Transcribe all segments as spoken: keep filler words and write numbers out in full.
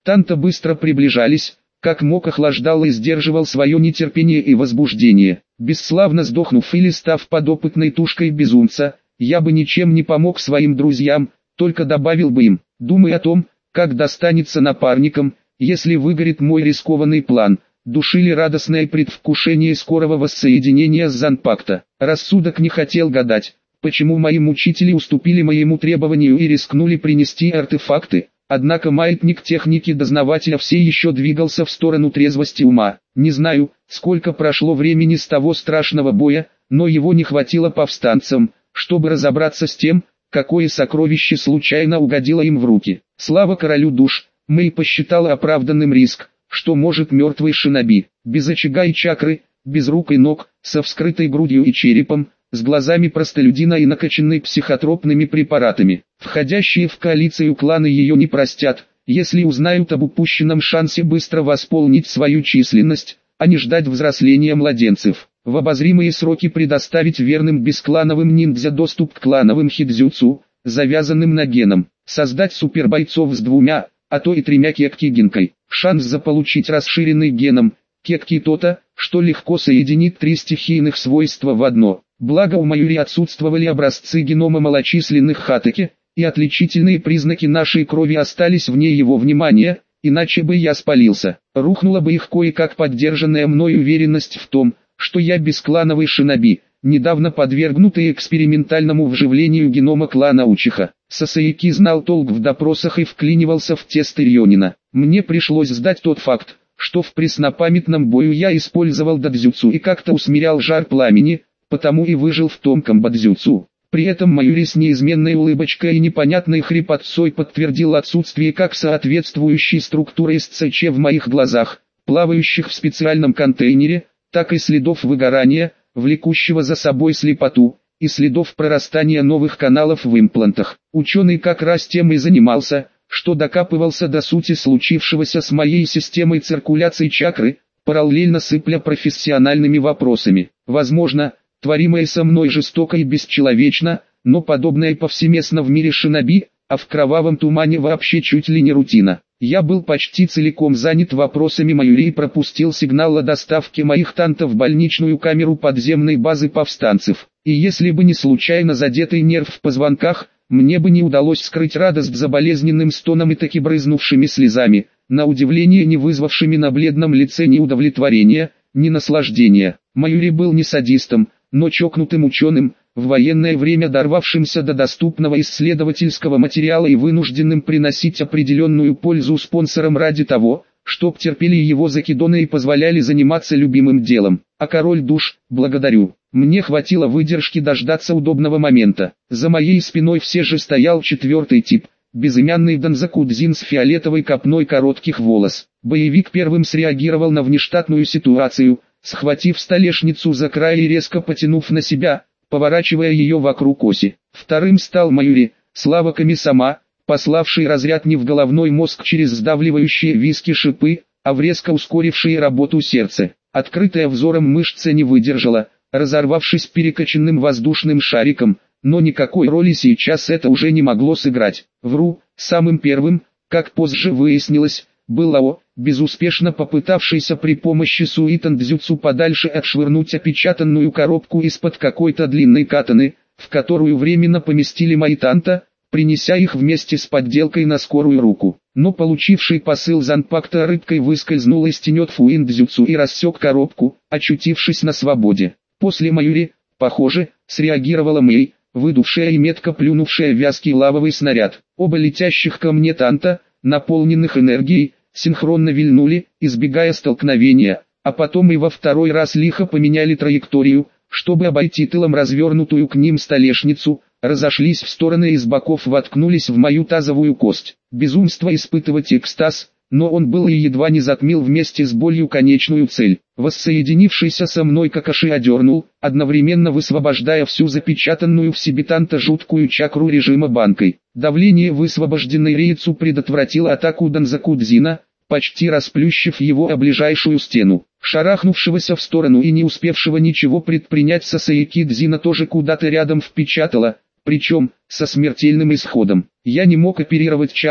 Танта быстро приближались, как мог охлаждал и сдерживал свое нетерпение и возбуждение. Бесславно сдохнув или став подопытной тушкой безумца, я бы ничем не помог своим друзьям, только добавил бы им, думай о том, как достанется напарникам, если выгорит мой рискованный план. Душили радостное предвкушение скорого воссоединения с Занпакто. Рассудок не хотел гадать, почему мои мучители уступили моему требованию и рискнули принести артефакты. Однако маятник техники дознавателя все еще двигался в сторону трезвости ума. Не знаю, сколько прошло времени с того страшного боя, но его не хватило повстанцам, чтобы разобраться с тем, какое сокровище случайно угодило им в руки. Слава королю душ, Мэй посчитала оправданным риск, что может мертвый шиноби, без очага и чакры, без рук и ног, со вскрытой грудью и черепом, с глазами простолюдина и накачанной психотропными препаратами. Входящие в коалицию кланы ее не простят, если узнают об упущенном шансе быстро восполнить свою численность, а не ждать взросления младенцев. В обозримые сроки предоставить верным бесклановым ниндзя доступ к клановым хидзюцу, завязанным на геном. Создать супербойцов с двумя, а то и тремя кекки-гинкой. Шанс заполучить расширенный геном кекки то-то, что легко соединит три стихийных свойства в одно. Благо у Майюри отсутствовали образцы генома малочисленных хатаки, и отличительные признаки нашей крови остались вне его внимания, иначе бы я спалился. Рухнула бы их кое-как поддержанная мной уверенность в том, что я бесклановый шиноби, недавно подвергнутый экспериментальному вживлению генома клана Учиха. Сасаики знал толк в допросах и вклинивался в тесты Рьонина. Мне пришлось сдать тот факт, что в преснопамятном бою я использовал дадзюцу и как-то усмирял жар пламени, потому и выжил в том комбадзюцу. При этом Майюри с неизменной улыбочкой и непонятной хрипотцой подтвердил отсутствие как соответствующей структуры СЦЧ в моих глазах, плавающих в специальном контейнере, так и следов выгорания, влекущего за собой слепоту, и следов прорастания новых каналов в имплантах. Ученый как раз тем и занимался, что докапывался до сути случившегося с моей системой циркуляции чакры, параллельно сыпля профессиональными вопросами. Возможно, творимое со мной жестоко и бесчеловечно, но подобное повсеместно в мире шиноби, а в кровавом тумане вообще чуть ли не рутина. Я был почти целиком занят вопросами Майюри и пропустил сигнал о доставке моих танта в больничную камеру подземной базы повстанцев. И если бы не случайно задетый нерв в позвонках, мне бы не удалось скрыть радость за болезненным стоном и таки брызнувшими слезами, на удивление не вызвавшими на бледном лице ни удовлетворения, ни наслаждения. Майюри был не садистом, но чокнутым ученым, в военное время дорвавшимся до доступного исследовательского материала и вынужденным приносить определенную пользу спонсорам ради того, чтоб терпели его закидоны и позволяли заниматься любимым делом. А король душ, благодарю. Мне хватило выдержки дождаться удобного момента. За моей спиной все же стоял четвертый тип, безымянный Данзакудзин с фиолетовой копной коротких волос. Боевик первым среагировал на внештатную ситуацию, схватив столешницу за край и резко потянув на себя, поворачивая ее вокруг оси. Вторым стал Майюри, Слава Ками-сама, пославший разряд не в головной мозг через сдавливающие виски шипы, а в резко ускорившие работу сердце. Открытая взором мышца не выдержала, разорвавшись перекачанным воздушным шариком, но никакой роли сейчас это уже не могло сыграть. Вру, самым первым, как позже выяснилось, был Ао, безуспешно попытавшийся при помощи суитан-дзюцу подальше отшвырнуть опечатанную коробку из-под какой-то длинной катаны, в которую временно поместили мои танта, принеся их вместе с подделкой на скорую руку. Но получивший посыл Занпакто рыбкой выскользнул из тенет фуин-дзюцу и рассек коробку, очутившись на свободе. После Майюри, похоже, среагировала Мэй, выдувшая и метко плюнувшая вязкий лавовый снаряд. Оба летящих ко мне танта, наполненных энергией, синхронно вильнули, избегая столкновения, а потом и во второй раз лихо поменяли траекторию, чтобы обойти тылом развернутую к ним столешницу, разошлись в стороны и с боков воткнулись в мою тазовую кость. Безумство испытывать экстаз, но он был и едва не затмил вместе с болью конечную цель. Воссоединившийся со мной Какаши одернул, одновременно высвобождая всю запечатанную в себе танта жуткую чакру режима банкой. Давление высвобожденной рейцу предотвратило атаку Данзакудзина, почти расплющив его о ближайшую стену. Шарахнувшегося в сторону и не успевшего ничего предпринять Сасаики Дзина тоже куда-то рядом впечатало, причем со смертельным исходом. Я не мог оперировать чакрой,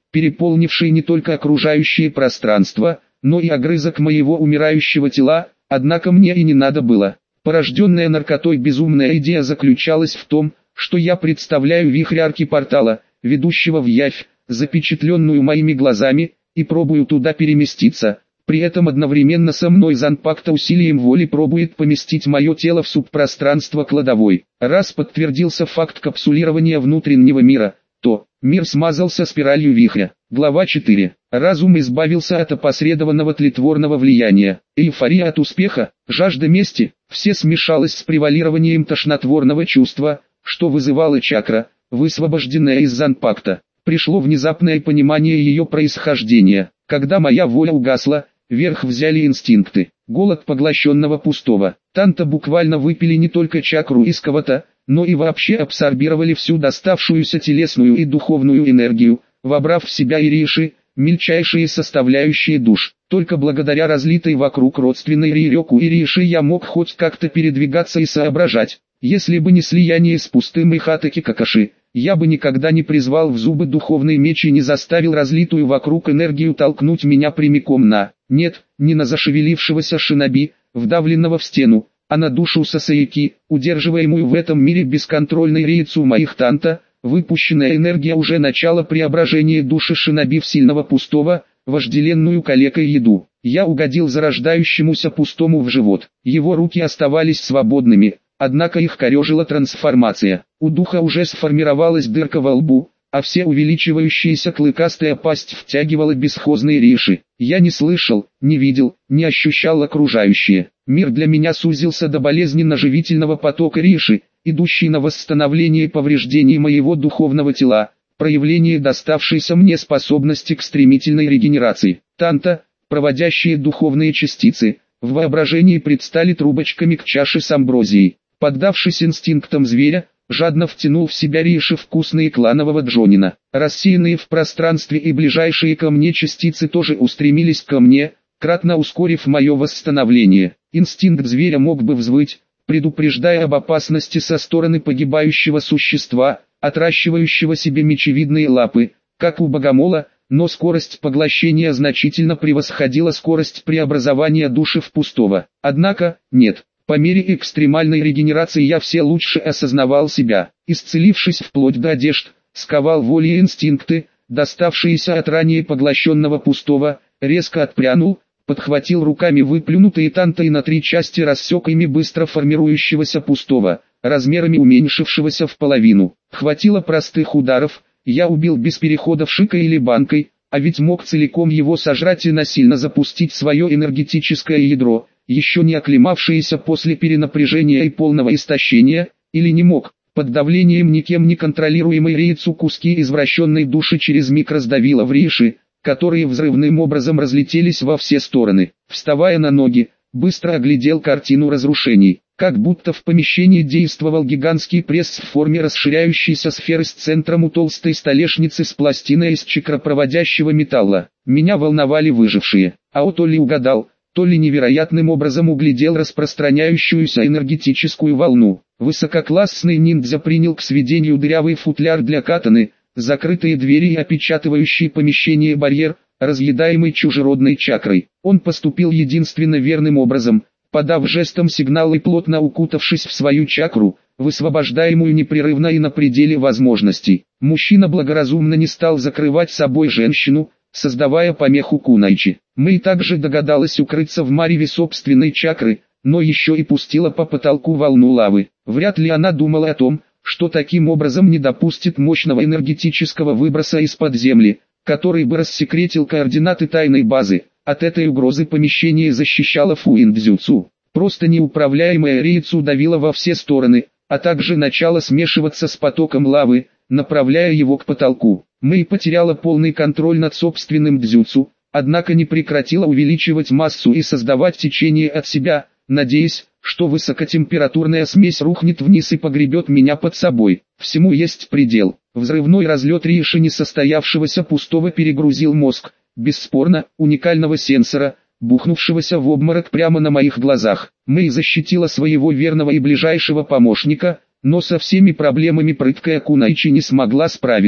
переполнивший не только окружающее пространство, но и огрызок моего умирающего тела, однако мне и не надо было. Порожденная наркотой безумная идея заключалась в том, что я представляю вихрь арки портала, ведущего в явь, запечатленную моими глазами, и пробую туда переместиться. При этом одновременно со мной Занпакта усилием воли пробует поместить мое тело в субпространство кладовой. Раз подтвердился факт капсулирования внутреннего мира, то мир смазался спиралью вихря. Глава четыре. Разум избавился от опосредованного тлетворного влияния. Эйфория от успеха, жажда мести, все смешалось с превалированием тошнотворного чувства, что вызывала чакра, высвобожденная из Занпакта. Пришло внезапное понимание ее происхождения. Когда моя воля угасла, верх взяли инстинкты. Голод поглощенного пустого. Танта буквально выпили не только чакру из кого-то, но и вообще абсорбировали всю доставшуюся телесную и духовную энергию, вобрав в себя ириши, мельчайшие составляющие душ. Только благодаря разлитой вокруг родственной рирёку ириши я мог хоть как-то передвигаться и соображать. Если бы не слияние с пустым и хатаки какаши, я бы никогда не призвал в зубы духовный меч и не заставил разлитую вокруг энергию толкнуть меня прямиком на, нет, не на зашевелившегося шиноби, вдавленного в стену, а на душу Сасаяки, удерживаемую в этом мире бесконтрольной рейцу моих танта. Выпущенная энергия уже начала преображение души шиноби в сильного пустого, вожделенную калекой еду. Я угодил зарождающемуся пустому в живот. Его руки оставались свободными, однако их корежила трансформация. У духа уже сформировалась дырка во лбу, а все увеличивающаяся клыкастая пасть втягивала бесхозные риши. Я не слышал, не видел, не ощущал окружающее. Мир для меня сузился до болезненно-живительного потока риши, идущий на восстановление повреждений моего духовного тела, проявление доставшейся мне способности к стремительной регенерации. Танта, проводящие духовные частицы, в воображении предстали трубочками к чаше с амброзией. Поддавшись инстинктам зверя, жадно втянул в себя риши вкусные кланового джонина. Рассеянные в пространстве и ближайшие ко мне частицы тоже устремились ко мне, кратно ускорив мое восстановление. Инстинкт зверя мог бы взвыть, предупреждая об опасности со стороны погибающего существа, отращивающего себе мечевидные лапы, как у богомола, но скорость поглощения значительно превосходила скорость преобразования души в пустого. Однако, нет, по мере экстремальной регенерации я все лучше осознавал себя, исцелившись вплоть до одежд, сковал воли и инстинкты, доставшиеся от ранее поглощенного пустого, резко отпрянул, подхватил руками выплюнутые танта и на три части рассек ими быстро формирующегося пустого, размерами уменьшившегося в половину. Хватило простых ударов, я убил без переходов шикой или банкой, а ведь мог целиком его сожрать и насильно запустить свое энергетическое ядро, еще не оклемавшееся после перенапряжения и полного истощения, или не мог. Под давлением никем не контролируемой рейцу куски извращенной души через миг раздавило в риши, которые взрывным образом разлетелись во все стороны. Вставая на ноги, быстро оглядел картину разрушений. Как будто в помещении действовал гигантский пресс в форме расширяющейся сферы с центром у толстой столешницы с пластиной из чакропроводящего металла. Меня волновали выжившие, а о то ли угадал, то ли невероятным образом углядел распространяющуюся энергетическую волну. Высококлассный ниндзя принял к сведению дырявый футляр для катаны, закрытые двери и опечатывающий помещение барьер, разъедаемый чужеродной чакрой. Он поступил единственно верным образом, подав жестом сигнал и плотно укутавшись в свою чакру, высвобождаемую непрерывно и на пределе возможностей. Мужчина благоразумно не стал закрывать собой женщину, создавая помеху кунайчи. Мэй также догадалась укрыться в мареве собственной чакры, но еще и пустила по потолку волну лавы. Вряд ли она думала о том, что таким образом не допустит мощного энергетического выброса из-под земли, который бы рассекретил координаты тайной базы. От этой угрозы помещение защищало фуиндзюцу. Просто неуправляемая рейцу давила во все стороны, а также начала смешиваться с потоком лавы, направляя его к потолку. Мэй потеряла полный контроль над собственным дзюцу, однако не прекратила увеличивать массу и создавать течение от себя, надеясь, что высокотемпературная смесь рухнет вниз и погребет меня под собой. Всему есть предел. Взрывной разлет риши несостоявшегося пустого перегрузил мозг, бесспорно, уникального сенсора, бухнувшегося в обморок прямо на моих глазах. Мэй защитила своего верного и ближайшего помощника, но со всеми проблемами прыткая кунайчи не смогла справиться.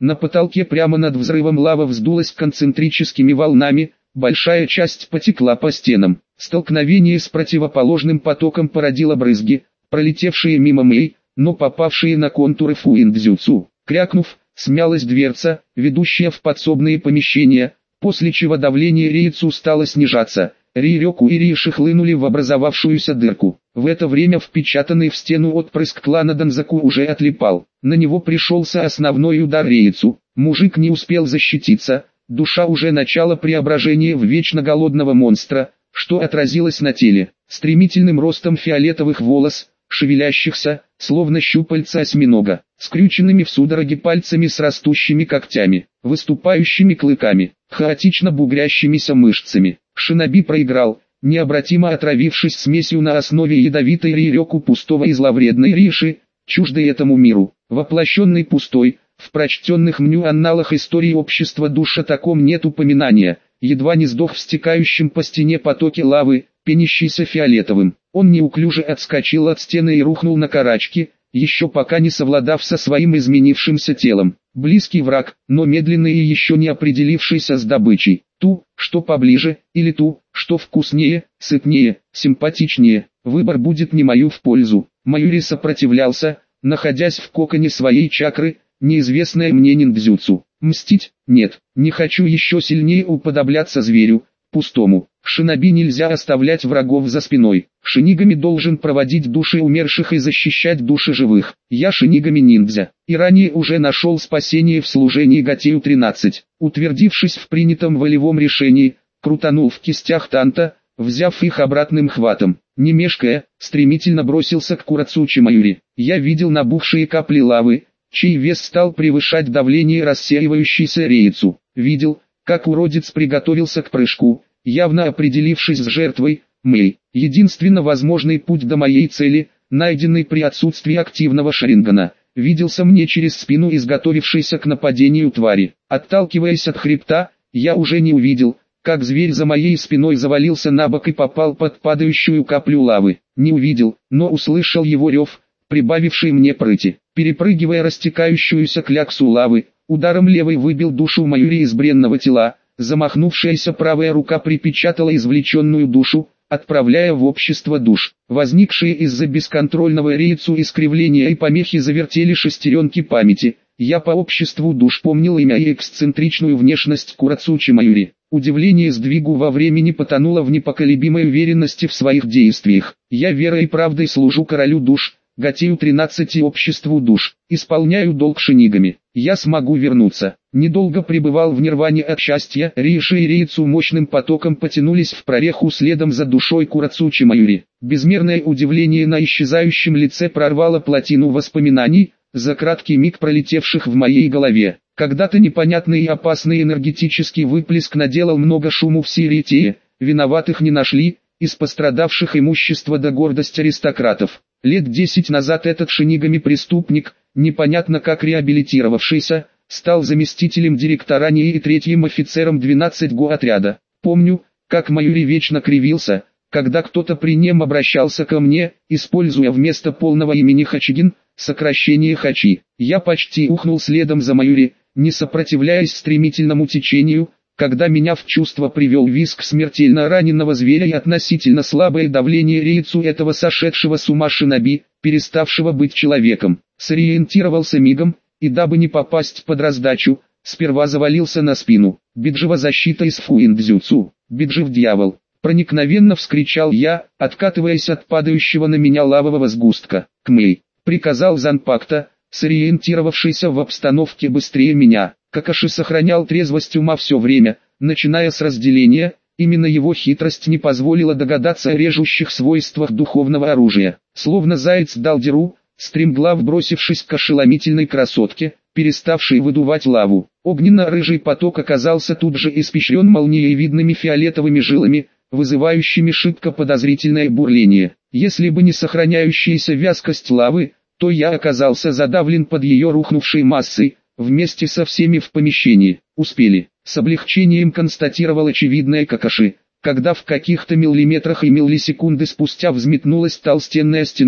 На потолке прямо над взрывом лава вздулась концентрическими волнами, большая часть потекла по стенам. Столкновение с противоположным потоком породило брызги, пролетевшие мимо Мэй, но попавшие на контуры фуиндзюцу. Крякнув, смялась дверца, ведущая в подсобные помещения, после чего давление Риицу стало снижаться. Рирёку и Риши хлынули в образовавшуюся дырку. В это время впечатанный в стену отпрыск клана Данзаку уже отлипал. На него пришелся основной удар Риицу. Мужик не успел защититься, душа уже начала преображение в вечно голодного монстра, что отразилось на теле. Стремительным ростом фиолетовых волос, шевелящихся, словно щупальца осьминога, скрюченными в судороге пальцами с растущими когтями, выступающими клыками, хаотично бугрящимися мышцами. Шиноби проиграл, необратимо отравившись смесью на основе ядовитой Рирёку пустого и зловредной Риши, чуждой этому миру, воплощенный пустой. В прочтенных мню анналах истории общества душ о таком нет упоминания. Едва не сдох в стекающем по стене потоке лавы, пенящийся фиолетовым. Он неуклюже отскочил от стены и рухнул на карачки, еще пока не совладав со своим изменившимся телом. Близкий враг, но медленный и еще не определившийся с добычей. Ту, что поближе, или ту, что вкуснее, сытнее, симпатичнее. Выбор будет не мою в пользу. Майюри сопротивлялся, находясь в коконе своей чакры, неизвестное мне ниндзюцу. Мстить? Нет, не хочу еще сильнее уподобляться зверю, пустому. Шиноби нельзя оставлять врагов за спиной. Шинигами должен проводить души умерших и защищать души живых. Я шинигами ниндзя, и ранее уже нашел спасение в служении Гатею тринадцать. Утвердившись в принятом волевом решении, крутанул в кистях танта, взяв их обратным хватом. Не мешкая, стремительно бросился к Курацучи Майюри. Я видел набухшие капли лавы, чей вес стал превышать давление рассеивающейся Риицу. Видел, как уродец приготовился к прыжку, явно определившись с жертвой, Мэй. Единственно возможный путь до моей цели, найденный при отсутствии активного шарингана, виделся мне через спину изготовившейся к нападению твари. Отталкиваясь от хребта, я уже не увидел, как зверь за моей спиной завалился на бок и попал под падающую каплю лавы. Не увидел, но услышал его рев, прибавивший мне прыти. Перепрыгивая растекающуюся кляксу лавы, ударом левой выбил душу Майюри из бренного тела, замахнувшаяся правая рука припечатала извлеченную душу, отправляя в общество душ. Возникшие из-за бесконтрольного Риицу искривления и помехи завертели шестеренки памяти. Я по обществу душ помнил имя и эксцентричную внешность Курацучи Майюри. Удивление сдвигу во времени потонуло в непоколебимой уверенности в своих действиях. Я верой и правдой служу королю душ, Гатею тринадцать и обществу душ, исполняю долг шинигами. Я смогу вернуться. Недолго пребывал в нирване от счастья. Риши и Риицу мощным потоком потянулись в прореху следом за душой Курацучи Майюри. Безмерное удивление на исчезающем лице прорвало плотину воспоминаний, за краткий миг пролетевших в моей голове. Когда-то непонятный и опасный энергетический выплеск наделал много шуму в Сириетее, виноватых не нашли, из пострадавших имущества до гордость аристократов. Лет десять назад этот шинигами преступник, непонятно как реабилитировавшийся, стал заместителем директора НИИ и третьим офицером двенадцатого го отряда. Помню, как Майюри вечно кривился, когда кто-то при нем обращался ко мне, используя вместо полного имени Хачигин, сокращение Хачи. Я почти ухнул следом за Майюри, не сопротивляясь стремительному течению, когда меня в чувство привел визг смертельно раненого зверя и относительно слабое давление Риицу этого сошедшего с ума шиноби, переставшего быть человеком. Сориентировался мигом, и дабы не попасть под раздачу, сперва завалился на спину. Биджива защита из фуиндзюцу. Биджив дьявол. Проникновенно вскричал я, откатываясь от падающего на меня лавового сгустка. Кмэй, приказал Занпакта, сориентировавшийся в обстановке быстрее меня. Какаши сохранял трезвость ума все время, начиная с разделения, именно его хитрость не позволила догадаться о режущих свойствах духовного оружия. Словно заяц дал дёру, стремглав бросившись к ошеломительной красотке, переставшей выдувать лаву. Огненно-рыжий поток оказался тут же испещрен молниеvidными фиолетовыми жилами, вызывающими шибко подозрительное бурление. Если бы не сохраняющаяся вязкость лавы, то я оказался задавлен под ее рухнувшей массой, вместе со всеми в помещении. Успели. С облегчением констатировал очевидное Какаши, когда в каких-то миллиметрах и миллисекунды спустя взметнулась толстенная стена,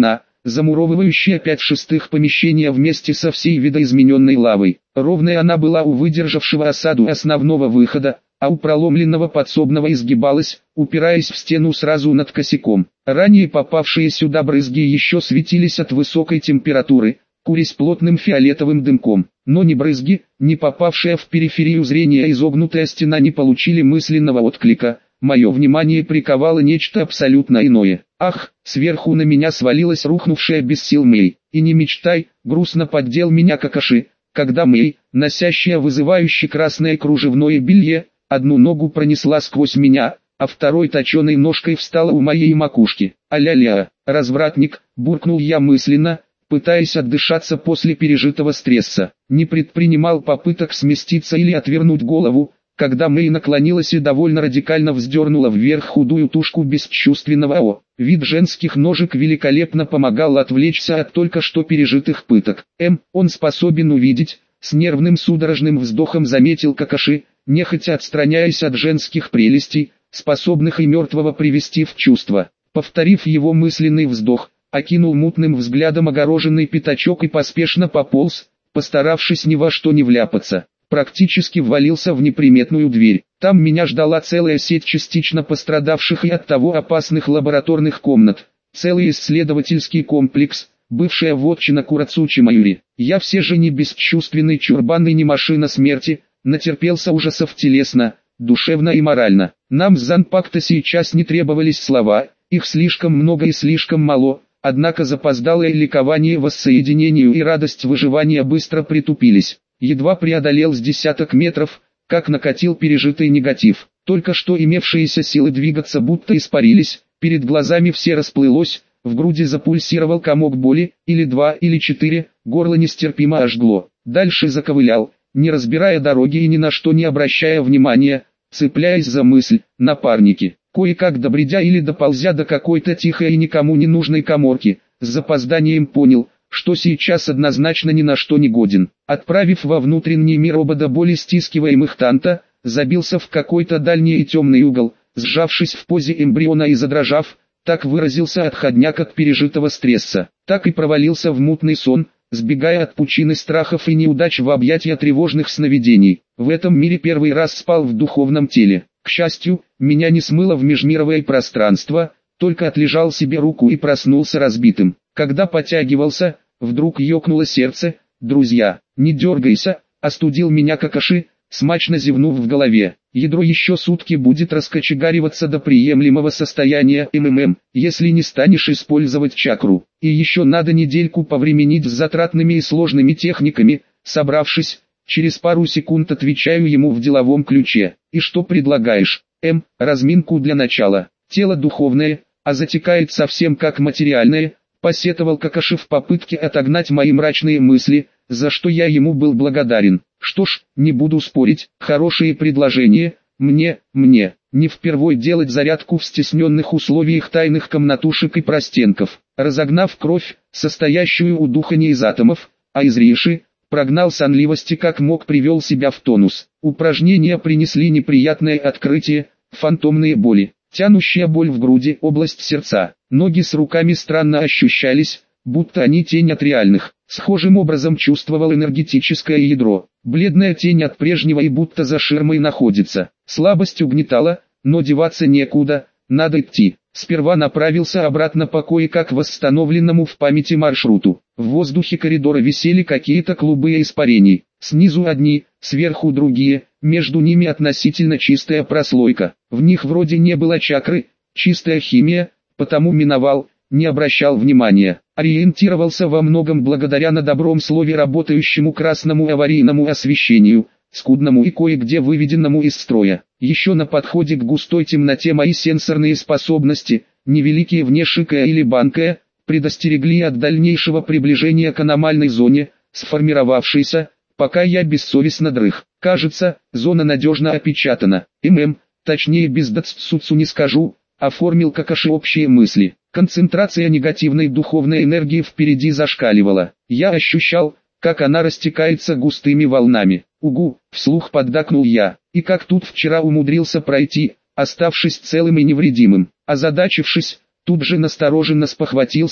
замуровывающая пять шестых помещения вместе со всей видоизмененной лавой. Ровная она была у выдержавшего осаду основного выхода, а у проломленного подсобного изгибалась, упираясь в стену сразу над косяком. Ранее попавшие сюда брызги еще светились от высокой температуры, курясь плотным фиолетовым дымком. Но ни брызги, ни попавшая в периферию зрения изогнутая стена не получили мысленного отклика. Мое внимание приковало нечто абсолютно иное. Ах, сверху на меня свалилась рухнувшая без сил Мэй. И не мечтай, грустно поддел меня Какаши, когда Мэй, носящая вызывающе красное кружевное белье, одну ногу пронесла сквозь меня, а второй точеной ножкой встала у моей макушки. «А-ля-ля, развратник», буркнул я мысленно, пытаясь отдышаться после пережитого стресса. Не предпринимал попыток сместиться или отвернуть голову, когда Мэй наклонилась и довольно радикально вздернула вверх худую тушку бесчувственного О. Вид женских ножек великолепно помогал отвлечься от только что пережитых пыток. М, он способен увидеть, с нервным судорожным вздохом заметил Какаши, нехотя отстраняясь от женских прелестей, способных и мертвого привести в чувство. Повторив его мысленный вздох, окинул мутным взглядом огороженный пятачок и поспешно пополз, постаравшись ни во что не вляпаться. Практически ввалился в неприметную дверь. Там меня ждала целая сеть частично пострадавших и оттого опасных лабораторных комнат, целый исследовательский комплекс, бывшая вотчина Курацучи-Маюри. Я все же не бесчувственный чурбан и не машина смерти, натерпелся ужасов телесно, душевно и морально. Нам с Занпакта сейчас не требовались слова, их слишком много и слишком мало, однако запоздалое ликование воссоединению и радость выживания быстро притупились. Едва преодолел с десяток метров, как накатил пережитый негатив. Только что имевшиеся силы двигаться будто испарились, перед глазами все расплылось, в груди запульсировал комок боли, или два, или четыре, горло нестерпимо ожгло. Дальше заковылял, не разбирая дороги и ни на что не обращая внимания, цепляясь за мысль, напарники. Кое-как добредя или доползя до какой-то тихой и никому не нужной каморки, с запозданием понял, что сейчас однозначно ни на что не годен. Отправив во внутренний мир оба до боли стискиваемых танта, забился в какой-то дальний и темный угол, сжавшись в позе эмбриона и задрожав, так выразился отходняк от пережитого стресса, так и провалился в мутный сон, сбегая от пучины страхов и неудач в объятия тревожных сновидений. В этом мире первый раз спал в духовном теле. К счастью, меня не смыло в межмировое пространство, только отлежал себе руку и проснулся разбитым. Когда потягивался, вдруг ёкнуло сердце. «Друзья, не дергайся», остудил меня Какаши, смачно зевнув в голове. «Ядро еще сутки будет раскочегариваться до приемлемого состояния МММ, если не станешь использовать чакру. И еще надо недельку повременить с затратными и сложными техниками». Собравшись, через пару секунд отвечаю ему в деловом ключе. «И что предлагаешь?» «М, разминку для начала. Тело духовное, а затекает совсем как материальное», посетовал Какаши в попытке отогнать мои мрачные мысли, за что я ему был благодарен. Что ж, не буду спорить, хорошие предложения, мне, мне, не впервой делать зарядку в стесненных условиях тайных комнатушек и простенков. Разогнав кровь, состоящую у духа не из атомов, а из риши, прогнал сонливости как мог, привел себя в тонус. Упражнения принесли неприятное открытие, фантомные боли. Тянущая боль в груди, область сердца. Ноги с руками странно ощущались, будто они тень от реальных. Схожим образом чувствовал энергетическое ядро. Бледная тень от прежнего и будто за ширмой находится. Слабость угнетала, но деваться некуда, надо идти. Сперва направился обратно по кое-как восстановленному в памяти маршруту. В воздухе коридора висели какие-то клубы испарений. Снизу одни, сверху другие, между ними относительно чистая прослойка. В них вроде не было чакры, чистая химия, потому миновал, не обращал внимания. Ориентировался во многом благодаря на добром слове работающему красному аварийному освещению, скудному и кое-где выведенному из строя. Еще на подходе к густой темноте мои сенсорные способности, невеликие внешикая или банкая, предостерегли от дальнейшего приближения к аномальной зоне, сформировавшейся, пока я бессовестно дрых. Кажется, зона надежно опечатана. ММ, точнее без дацуцу не скажу, оформил Какаши общие мысли. Концентрация негативной духовной энергии впереди зашкаливала. Я ощущал, как она растекается густыми волнами. «Угу», вслух поддакнул я, и как тут вчера умудрился пройти, оставшись целым и невредимым. Озадачившись, тут же настороженно спохватился,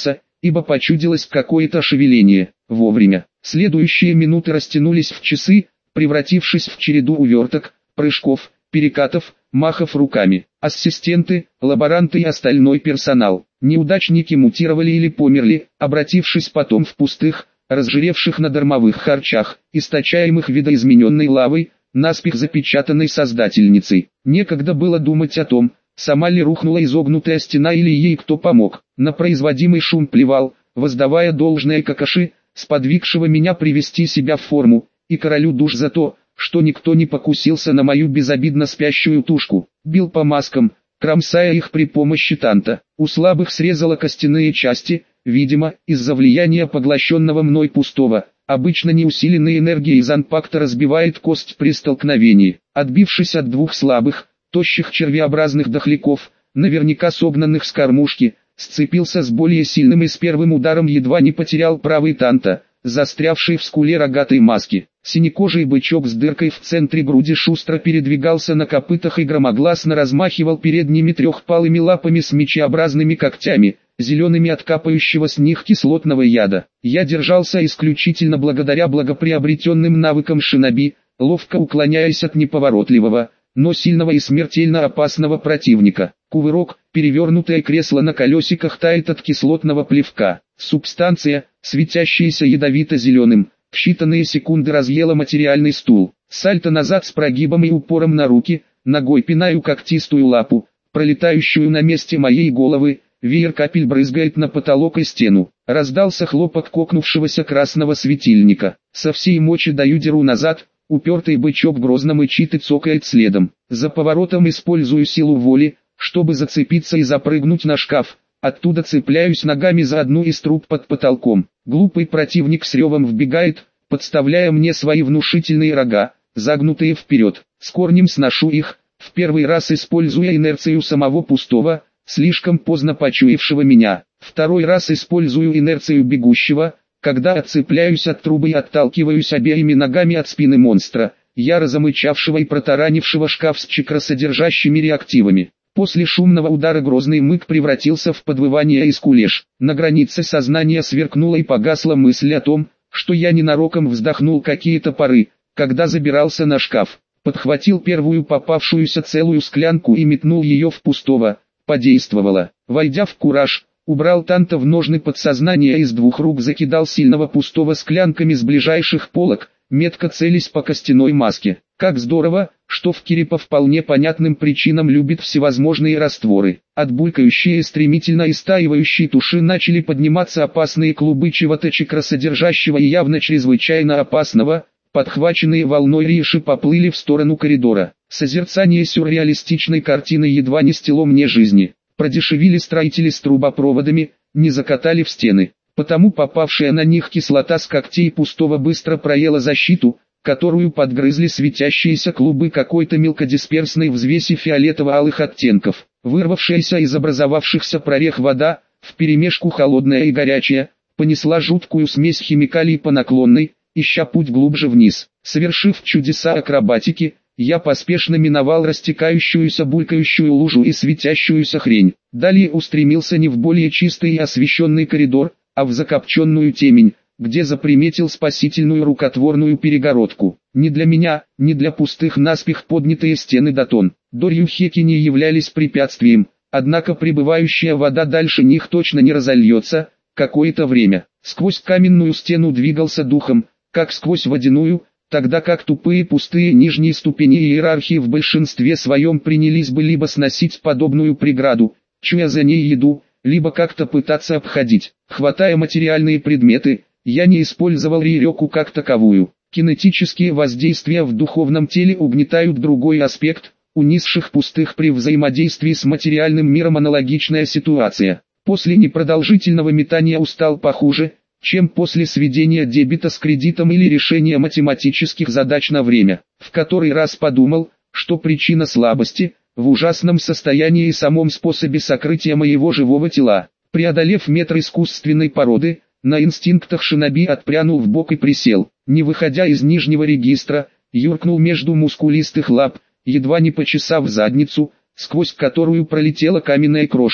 ибо почудилось какое-то шевеление. Вовремя. Следующие минуты растянулись в часы, превратившись в череду уверток, прыжков, перекатов, махов руками. Ассистенты, лаборанты и остальной персонал. Неудачники мутировали или померли, обратившись потом в пустых, разжиревших на дармовых харчах, источаемых видоизмененной лавой, наспех запечатанной создательницей. Некогда было думать о том, сама ли рухнула изогнутая стена или ей кто помог. На производимый шум плевал, воздавая должное Какаши, сподвигшего меня привести себя в форму, и королю душ за то, что никто не покусился на мою безобидно спящую тушку. Бил по маскам, кромсая их при помощи танта. У слабых срезала костяные части, видимо, из-за влияния поглощенного мной пустого. Обычно неусиленная энергия из анпакта разбивает кость при столкновении. Отбившись от двух слабых, тощих червеобразных дохляков, наверняка согнанных с кормушки, сцепился с более сильным и с первым ударом едва не потерял правый танта, застрявший в скуле рогатой маски. Синекожий бычок с дыркой в центре груди шустро передвигался на копытах и громогласно размахивал передними трехпалыми лапами с мечеобразными когтями, зелеными от капающего с них кислотного яда. Я держался исключительно благодаря благоприобретенным навыкам шиноби, ловко уклоняясь от неповоротливого, но сильного и смертельно опасного противника. Кувырок, перевернутое кресло на колесиках тает от кислотного плевка. Субстанция, светящаяся ядовито-зеленым, в считанные секунды разъела материальный стул. Сальто назад с прогибом и упором на руки, ногой пинаю когтистую лапу, пролетающую на месте моей головы, веер капель брызгает на потолок и стену. Раздался хлопок кокнувшегося красного светильника. Со всей мочи даю деру назад, упертый бычок грозно мычит и цокает следом. За поворотом использую силу воли, чтобы зацепиться и запрыгнуть на шкаф. Оттуда цепляюсь ногами за одну из труб под потолком. Глупый противник с ревом вбегает, подставляя мне свои внушительные рога, загнутые вперед. С корнем сношу их, в первый раз используя инерцию самого пустого, слишком поздно почуявшего меня. Второй раз использую инерцию бегущего, когда отцепляюсь от трубы и отталкиваюсь обеими ногами от спины монстра, яро замычавшего и протаранившего шкаф с чакросодержащими реактивами. После шумного удара грозный мык превратился в подвывание и скулеж. На границе сознания сверкнула и погасла мысль о том, что я ненароком вздохнул какие-то поры, когда забирался на шкаф. Подхватил первую попавшуюся целую склянку и метнул ее в пустого. Подействовало. Войдя в кураж, убрал танта в ножны подсознания и из двух рук закидал сильного пустого склянками с ближайших полок, метко целясь по костяной маске. Как здорово, что в Кире по вполне понятным причинам любит всевозможные растворы. От булькающей и стремительно истаивающей туши начали подниматься опасные клубы чего-то чакросодержащего и явно чрезвычайно опасного. Подхваченные волной риши поплыли в сторону коридора. Созерцание сюрреалистичной картины едва не стело мне жизни. Продешевили строители с трубопроводами, не закатали в стены. Потому попавшая на них кислота с когтей пустого быстро проела защиту, которую подгрызли светящиеся клубы какой-то мелкодисперсной взвеси фиолетово-алых оттенков. Вырвавшаяся из образовавшихся прорех вода, вперемешку холодная и горячая, понесла жуткую смесь химикалий по наклонной, ища путь глубже вниз. Совершив чудеса акробатики, я поспешно миновал растекающуюся булькающую лужу и светящуюся хрень. Далее устремился не в более чистый и освещенный коридор, а в закопченную темень, где заприметил спасительную рукотворную перегородку. Ни для меня, ни для пустых наспех поднятые стены Датон Дорью-Хеки не являлись препятствием, однако прибывающая вода дальше них точно не разольется. Какое-то время, сквозь каменную стену двигался духом, как сквозь водяную, тогда как тупые пустые нижние ступени иерархии в большинстве своем принялись бы либо сносить подобную преграду, чуя за ней еду, либо как-то пытаться обходить. Хватая материальные предметы, я не использовал рейрёку как таковую. Кинетические воздействия в духовном теле угнетают другой аспект, у низших пустых при взаимодействии с материальным миром аналогичная ситуация. После непродолжительного метания устал похуже, чем после сведения дебета с кредитом или решения математических задач на время. В который раз подумал, что причина слабости в ужасном состоянии и самом способе сокрытия моего живого тела. Преодолев метр искусственной породы, на инстинктах шиноби отпрянул в бок и присел. Не выходя из нижнего регистра, юркнул между мускулистых лап, едва не почесав задницу, сквозь которую пролетело каменное крошево.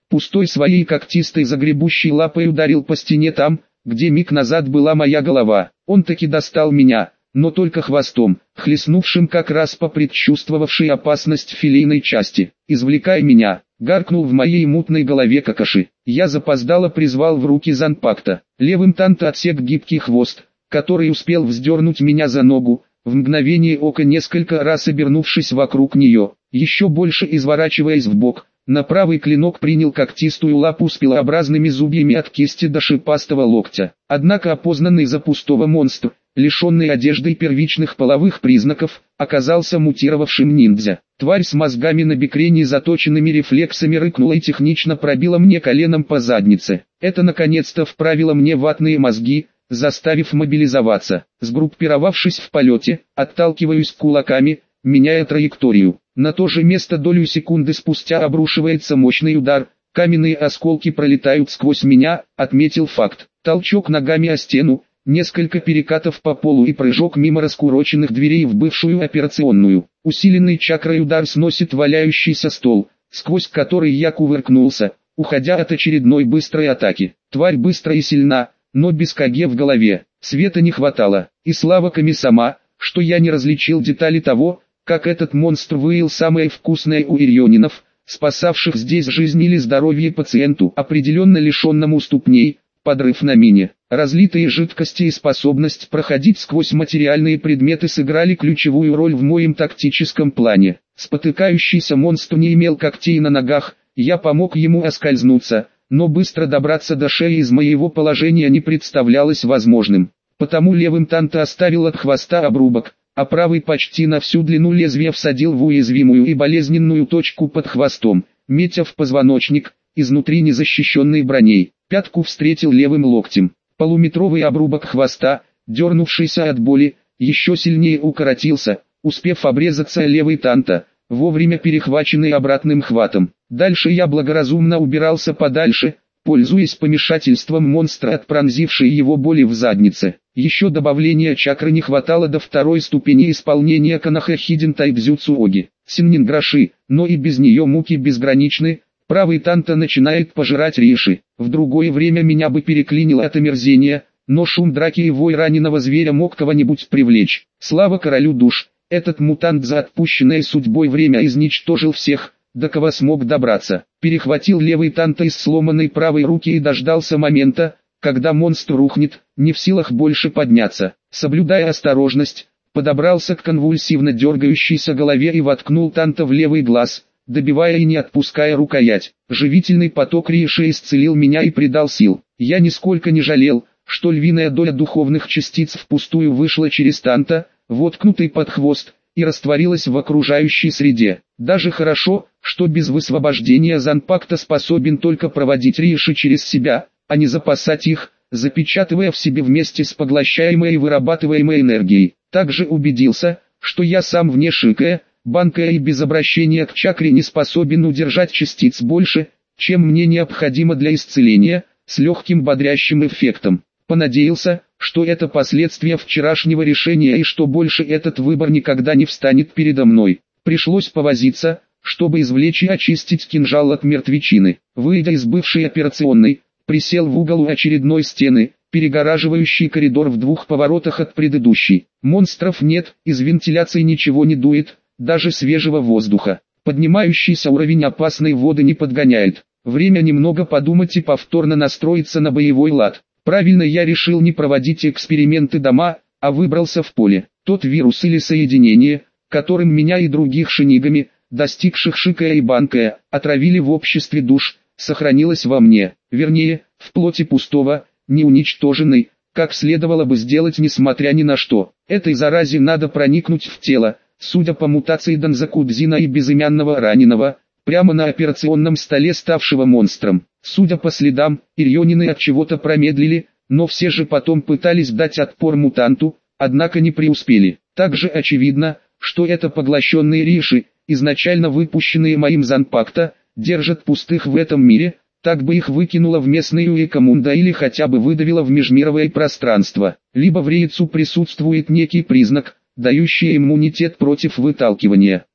пустой своей когтистой загребущей лапой ударил по стене там, где миг назад была моя голова. Он таки достал меня, но только хвостом, хлестнувшим как раз по предчувствовавшей опасность филейной части. «Извлекай меня!» — гаркнул в моей мутной голове Какаши. Я запоздало призвал в руки Занпакта. Левым Танто отсек гибкий хвост, который успел вздернуть меня за ногу, в мгновение ока несколько раз обернувшись вокруг нее, еще больше изворачиваясь в бок. На правый клинок принял когтистую лапу с пилообразными зубьями от кисти до шипастого локтя. Однако опознанный за пустого монстр, лишенный одежды и первичных половых признаков, оказался мутировавшим ниндзя. Тварь с мозгами на бекрень и заточенными рефлексами рыкнула и технично пробила мне коленом по заднице. Это наконец-то вправило мне ватные мозги, заставив мобилизоваться. Сгруппировавшись в полете, отталкиваюсь кулаками, меняя траекторию. На то же место долю секунды спустя обрушивается мощный удар, каменные осколки пролетают сквозь меня, отметил факт. Толчок ногами о стену, несколько перекатов по полу и прыжок мимо раскуроченных дверей в бывшую операционную. Усиленный чакрой удар сносит валяющийся стол, сквозь который я кувыркнулся, уходя от очередной быстрой атаки. Тварь быстра и сильна, но без КГ в голове. Света не хватало, и слава Ками-сама, что я не различил детали того, как этот монстр выил самое вкусное у ирьонинов, спасавших здесь жизнь или здоровье пациенту, определенно лишенному ступней, подрыв на мине. Разлитые жидкости и способность проходить сквозь материальные предметы сыграли ключевую роль в моем тактическом плане. Спотыкающийся монстр не имел когтей на ногах, я помог ему оскользнуться, но быстро добраться до шеи из моего положения не представлялось возможным. Потому левым Танто оставил от хвоста обрубок, а правый почти на всю длину лезвия всадил в уязвимую и болезненную точку под хвостом, метя в позвоночник, изнутри незащищенной броней. Пятку встретил левым локтем. Полуметровый обрубок хвоста, дернувшийся от боли, еще сильнее укоротился, успев обрезаться левый Танто, вовремя перехваченный обратным хватом. Дальше я благоразумно убирался подальше, пользуясь помешательством монстра от пронзившей его боли в заднице. Еще добавления чакры не хватало до второй ступени исполнения Канахэ Хиден Тайдзюцу Оги. Синнинграши, но и без нее муки безграничны. Правый Танто начинает пожирать риши. В другое время меня бы переклинило от омерзения, но шум драки и вой раненого зверя мог кого-нибудь привлечь. Слава королю душ, этот мутант за отпущенное судьбой время изничтожил всех, до кого смог добраться. Перехватил левый Танто из сломанной правой руки и дождался момента, когда монстр рухнет, не в силах больше подняться. Соблюдая осторожность, подобрался к конвульсивно дергающейся голове и воткнул Танто в левый глаз, добивая и не отпуская рукоять. Живительный поток риши исцелил меня и придал сил. Я нисколько не жалел, что львиная доля духовных частиц впустую вышла через Танто, воткнутый под хвост, и растворилась в окружающей среде. Даже хорошо, что без высвобождения Занпакта способен только проводить риши через себя, а не запасать их, запечатывая в себе вместе с поглощаемой и вырабатываемой энергией. Также убедился, что я сам вне шикая, банкая и без обращения к чакре не способен удержать частиц больше, чем мне необходимо для исцеления, с легким бодрящим эффектом. Понадеялся, что это последствия вчерашнего решения и что больше этот выбор никогда не встанет передо мной. Пришлось повозиться, чтобы извлечь и очистить кинжал от мертвечины. Выйдя из бывшей операционной, присел в угол у очередной стены, перегораживающий коридор в двух поворотах от предыдущей. Монстров нет, из вентиляции ничего не дует, даже свежего воздуха. Поднимающийся уровень опасной воды не подгоняет. Время немного подумать и повторно настроиться на боевой лад. Правильно я решил не проводить эксперименты дома, а выбрался в поле. Тот вирус или соединение, которым меня и других шинигами, достигших шикая и банкая, отравили в обществе душ, сохранилось во мне, вернее, в плоти пустого, неуничтоженной, как следовало бы сделать несмотря ни на что. Этой заразе надо проникнуть в тело, судя по мутации Данзакудзина и безымянного раненого, прямо на операционном столе ставшего монстром. Судя по следам, ирьонины от чего-то промедлили, но все же потом пытались дать отпор мутанту, однако не преуспели. Также очевидно, что это поглощенные риши, изначально выпущенные моим Занпакта, держат пустых в этом мире, так бы их выкинуло в местную Экомунда или хотя бы выдавило в межмировое пространство. Либо в рейцу присутствует некий признак, дающий иммунитет против выталкивания.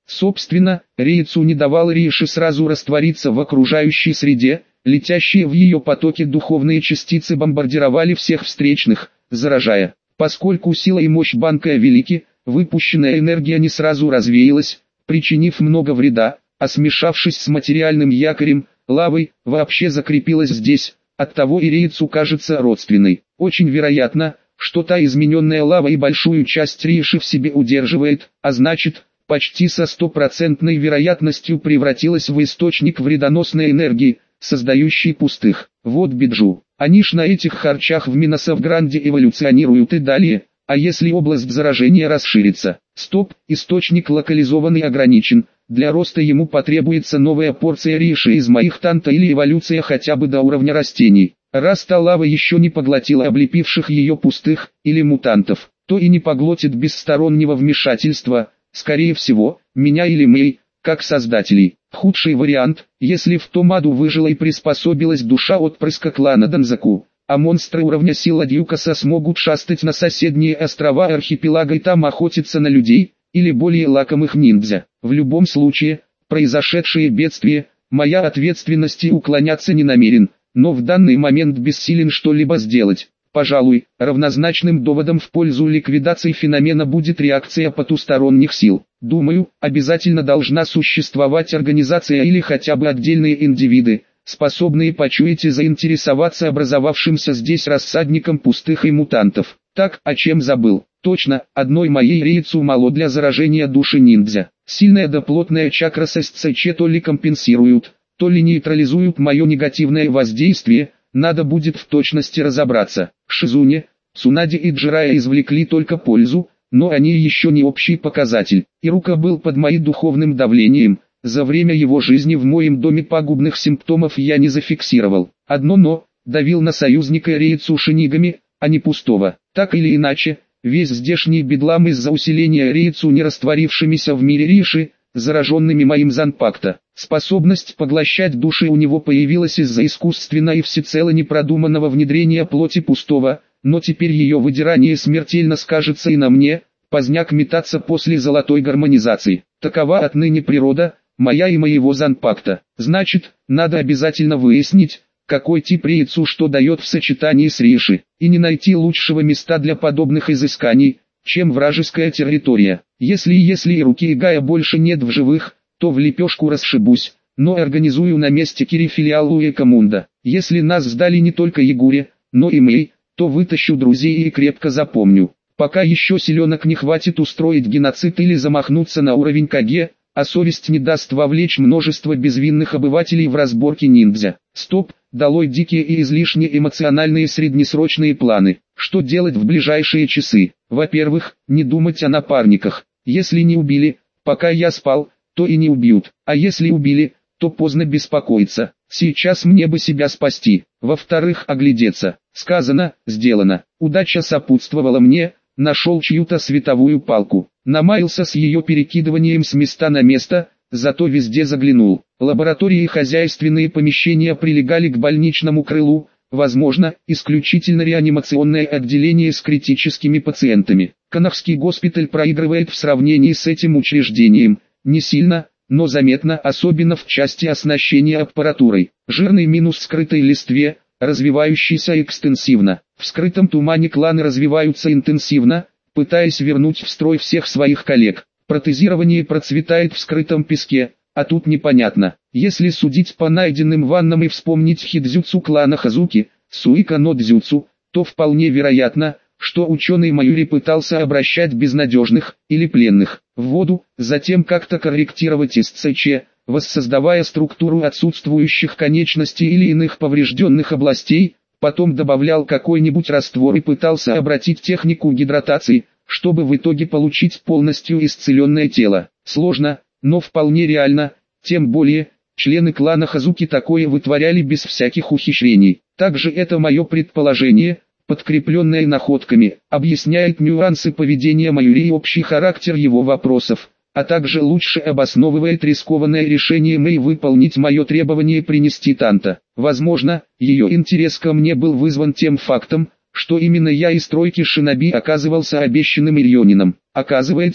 Собственно, Рейцу не давал Риши сразу раствориться в окружающей среде, летящие в ее потоке духовные частицы бомбардировали всех встречных, заражая. Поскольку сила и мощь банка велики, выпущенная энергия не сразу развеялась, причинив много вреда, а смешавшись с материальным якорем, лавой, вообще закрепилась здесь, оттого и Рейцу кажется родственной. Очень вероятно, что та измененная лава и большую часть Риши в себе удерживает, а значит, почти со стопроцентной вероятностью превратилась в источник вредоносной энергии, создающий пустых. Вот Биджу. Они ж на этих харчах в Минасавгранде эволюционируют и далее, а если область заражения расширится? Стоп, источник локализован и ограничен, для роста ему потребуется новая порция Риши из моих танта или эволюция хотя бы до уровня растений. Раз та лава еще не поглотила облепивших ее пустых, или мутантов, то и не поглотит без стороннего вмешательства, скорее всего, меня или Мэй, как создателей. Худший вариант, если в том аду выжила и приспособилась душа отпрыска клана Данзаку, а монстры уровня сила Дьюкаса смогут шастать на соседние острова архипелага и там охотиться на людей, или более лакомых ниндзя. В любом случае, произошедшее бедствие, моя ответственность и уклоняться не намерен, но в данный момент бессилен что-либо сделать. Пожалуй, равнозначным доводом в пользу ликвидации феномена будет реакция потусторонних сил. Думаю, обязательно должна существовать организация или хотя бы отдельные индивиды, способные почуять и заинтересоваться образовавшимся здесь рассадником пустых и мутантов. Так, о чем забыл? Точно, одной моей Рейцу мало для заражения души ниндзя. Сильная да плотная чакра с эс цэ че то ли компенсируют, то ли нейтрализуют мое негативное воздействие. Надо будет в точности разобраться. Шизуне, Цунаде и Джирая извлекли только пользу, но они еще не общий показатель. Ирука был под моим духовным давлением. За время его жизни в моем доме пагубных симптомов я не зафиксировал. Одно но, давил на союзника Рейцу шинигами, а не пустого. Так или иначе, весь здешний бедлам из-за усиления Рейцу не растворившимися в мире Риши, зараженными моим Занпакта. Способность поглощать души у него появилась из-за искусственно и всецело непродуманного внедрения плоти пустого, но теперь ее выдирание смертельно скажется и на мне, поздняк метаться после золотой гармонизации. Такова отныне природа, моя и моего Занпакта. Значит, надо обязательно выяснить, какой тип Рейцу что дает в сочетании с Риши, и не найти лучшего места для подобных изысканий, чем вражеская территория. Если если и руки Игая больше нет в живых, то в лепешку расшибусь, но организую на месте Кири филиал Уэкамунда. Если нас сдали не только Ягуре, но и Мэй, то вытащу друзей и крепко запомню. Пока еще силенок не хватит устроить геноцид или замахнуться на уровень Каге, а совесть не даст вовлечь множество безвинных обывателей в разборки ниндзя. Стоп, долой дикие и излишне эмоциональные среднесрочные планы. Что делать в ближайшие часы? Во-первых, не думать о напарниках. Если не убили, пока я спал, то и не убьют. А если убили, то поздно беспокоиться. Сейчас мне бы себя спасти. Во-вторых, оглядеться. Сказано, сделано. Удача сопутствовала мне, нашел чью-то световую палку. Намаялся с ее перекидыванием с места на место, зато везде заглянул. Лаборатории и хозяйственные помещения прилегали к больничному крылу, возможно, исключительно реанимационное отделение с критическими пациентами. Канахский госпиталь проигрывает в сравнении с этим учреждением, не сильно, но заметно, особенно в части оснащения аппаратурой. Жирный минус в скрытой листве, развивающийся экстенсивно. В скрытом тумане кланы развиваются интенсивно, пытаясь вернуть в строй всех своих коллег. Протезирование процветает в скрытом песке, а тут непонятно. Если судить по найденным ваннам и вспомнить хидзюцу клана Хазуки, Суика но дзюцу, то вполне вероятно, что ученый Майюри пытался обращать безнадежных, или пленных, в воду, затем как-то корректировать эс цэ че, воссоздавая структуру отсутствующих конечностей или иных поврежденных областей, потом добавлял какой-нибудь раствор и пытался обратить технику гидратации, чтобы в итоге получить полностью исцеленное тело. Сложно, но вполне реально, тем более, члены клана Хазуки такое вытворяли без всяких ухищрений. Также это мое предположение, подкрепленное находками, объясняет нюансы поведения Майюри и общий характер его вопросов, а также лучше обосновывает рискованное решение Мэй выполнить мое требование принести Танта. Возможно, ее интерес ко мне был вызван тем фактом, что именно я из тройки шиноби оказывался обещанным Ирьонином. Оказывается,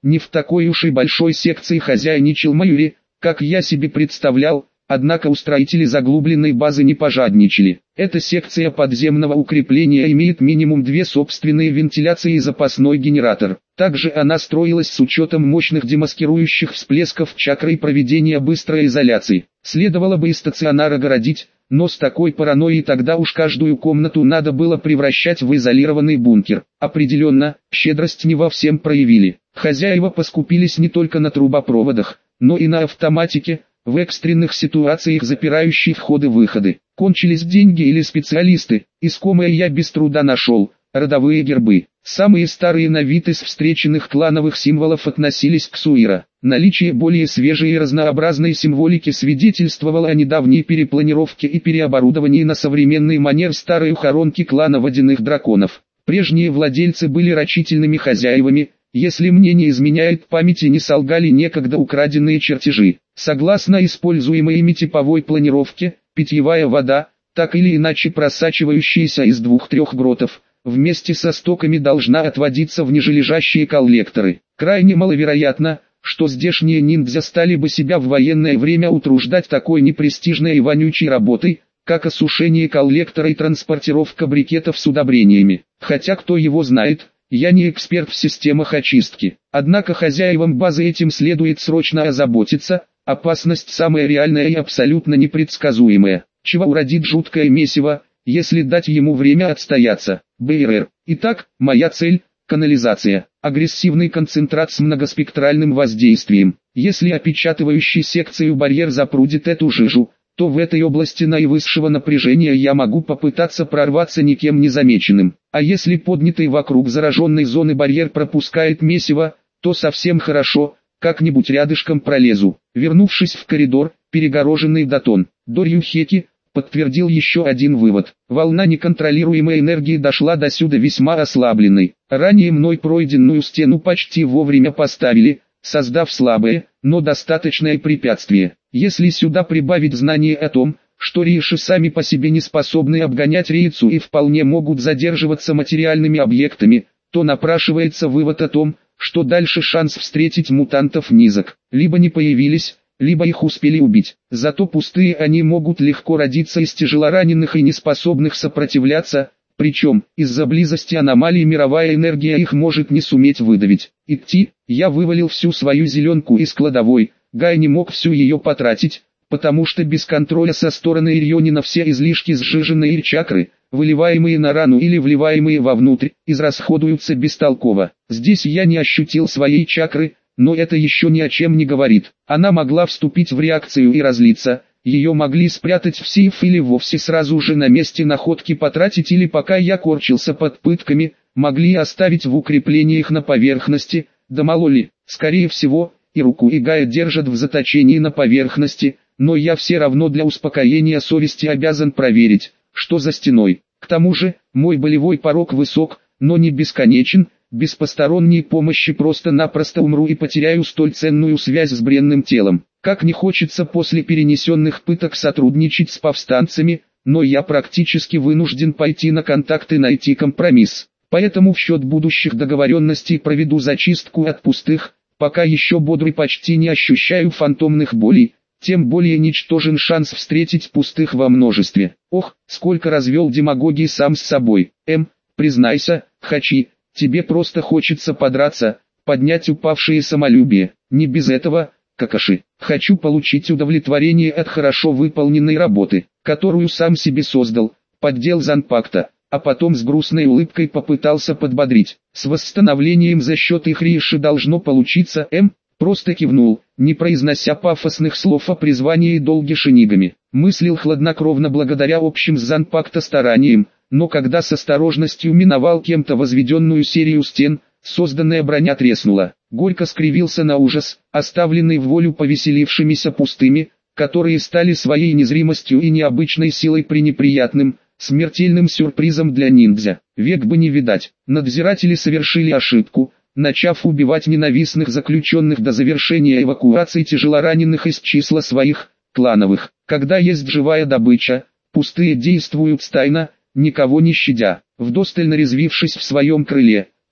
не в такой уж и большой секции хозяйничал Майюри, как я себе представлял, однако устроители заглубленной базы не пожадничали. Эта секция подземного укрепления имеет минимум две собственные вентиляции и запасной генератор. Также она строилась с учетом мощных демаскирующих всплесков чакры и проведения быстрой изоляции. Следовало бы и стационар огородить, но с такой паранойей тогда уж каждую комнату надо было превращать в изолированный бункер. Определенно, щедрость не во всем проявили. Хозяева поскупились не только на трубопроводах, но и на автоматике, в экстренных ситуациях запирающей входы-выходы. Кончились деньги или специалисты, искомое я без труда нашел, родовые гербы. Самые старые на вид из встреченных клановых символов относились к Суира. Наличие более свежей и разнообразной символики свидетельствовало о недавней перепланировке и переоборудовании на современный манер старой ухоронки клана водяных драконов. Прежние владельцы были рачительными хозяевами, если мне не изменяет память и не солгали некогда украденные чертежи. Согласно используемой ими типовой планировке, питьевая вода, так или иначе просачивающаяся из двух-трех гротов, вместе со стоками должна отводиться в нижележащие коллекторы. Крайне маловероятно, что здешние ниндзя стали бы себя в военное время утруждать такой непрестижной и вонючей работой, как осушение коллектора и транспортировка брикетов с удобрениями. Хотя кто его знает, я не эксперт в системах очистки. Однако хозяевам базы этим следует срочно озаботиться, опасность самая реальная и абсолютно непредсказуемая. Чего уродит жуткое месиво, если дать ему время отстояться. БРР. Итак, моя цель – канализация. Агрессивный концентрат с многоспектральным воздействием. Если опечатывающий секцию барьер запрудит эту жижу, то в этой области наивысшего напряжения я могу попытаться прорваться никем не замеченным. А если поднятый вокруг зараженной зоны барьер пропускает месиво, то совсем хорошо, как-нибудь рядышком пролезу. Вернувшись в коридор, перегороженный Датон, Дорью Хеки, подтвердил еще один вывод. Волна неконтролируемой энергии дошла до сюда весьма ослабленной. Ранее мной пройденную стену почти вовремя поставили, создав слабое, но достаточное препятствие. Если сюда прибавить знание о том, что рейши сами по себе не способны обгонять рейцу и вполне могут задерживаться материальными объектами, то напрашивается вывод о том, что дальше шанс встретить мутантов низок. Либо не появились, либо их успели убить. Зато пустые они могут легко родиться из тяжелораненых и неспособных сопротивляться, причем, из-за близости аномалий мировая энергия их может не суметь выдавить. Идти, я вывалил всю свою зеленку из кладовой, Гай не мог всю ее потратить, потому что без контроля со стороны Ирионина все излишки сжиженной чакры, выливаемые на рану или вливаемые вовнутрь, израсходуются бестолково. Здесь я не ощутил своей чакры, но это еще ни о чем не говорит. Она могла вступить в реакцию и разлиться, ее могли спрятать в сейф или вовсе сразу же на месте находки потратить, или пока я корчился под пытками, могли оставить в укреплениях на поверхности, да мало ли, скорее всего, и руку и Гая держат в заточении на поверхности, но я все равно для успокоения совести обязан проверить, что за стеной. К тому же, мой болевой порог высок, но не бесконечен. Без посторонней помощи просто-напросто умру и потеряю столь ценную связь с бренным телом. Как не хочется после перенесенных пыток сотрудничать с повстанцами, но я практически вынужден пойти на контакт и найти компромисс. Поэтому в счет будущих договоренностей проведу зачистку от пустых, пока еще бодрый, почти не ощущаю фантомных болей, тем более ничтожен шанс встретить пустых во множестве. Ох, сколько развел демагогии сам с собой. Эм, признайся, Хачи, тебе просто хочется подраться, поднять упавшее самолюбие. Не без этого, Какаши. Хочу получить удовлетворение от хорошо выполненной работы, которую сам себе создал, поддел Занпакта, а потом с грустной улыбкой попытался подбодрить. С восстановлением за счет их рейши должно получиться. М. Просто кивнул, не произнося пафосных слов о призвании и долге шинигами. Мыслил хладнокровно благодаря общим с Занпакта стараниям, но когда с осторожностью миновал кем-то возведенную серию стен, созданная броня треснула. Горько скривился на ужас, оставленный в волю повеселившимися пустыми, которые стали своей незримостью и необычной силой пренеприятным, смертельным сюрпризом для ниндзя. Век бы не видать. Надзиратели совершили ошибку, начав убивать ненавистных заключенных до завершения эвакуации тяжелораненых из числа своих, клановых. Когда есть живая добыча, пустые действуют стайно, никого не щадя. Вдосталь нарезвившись в своем крыле,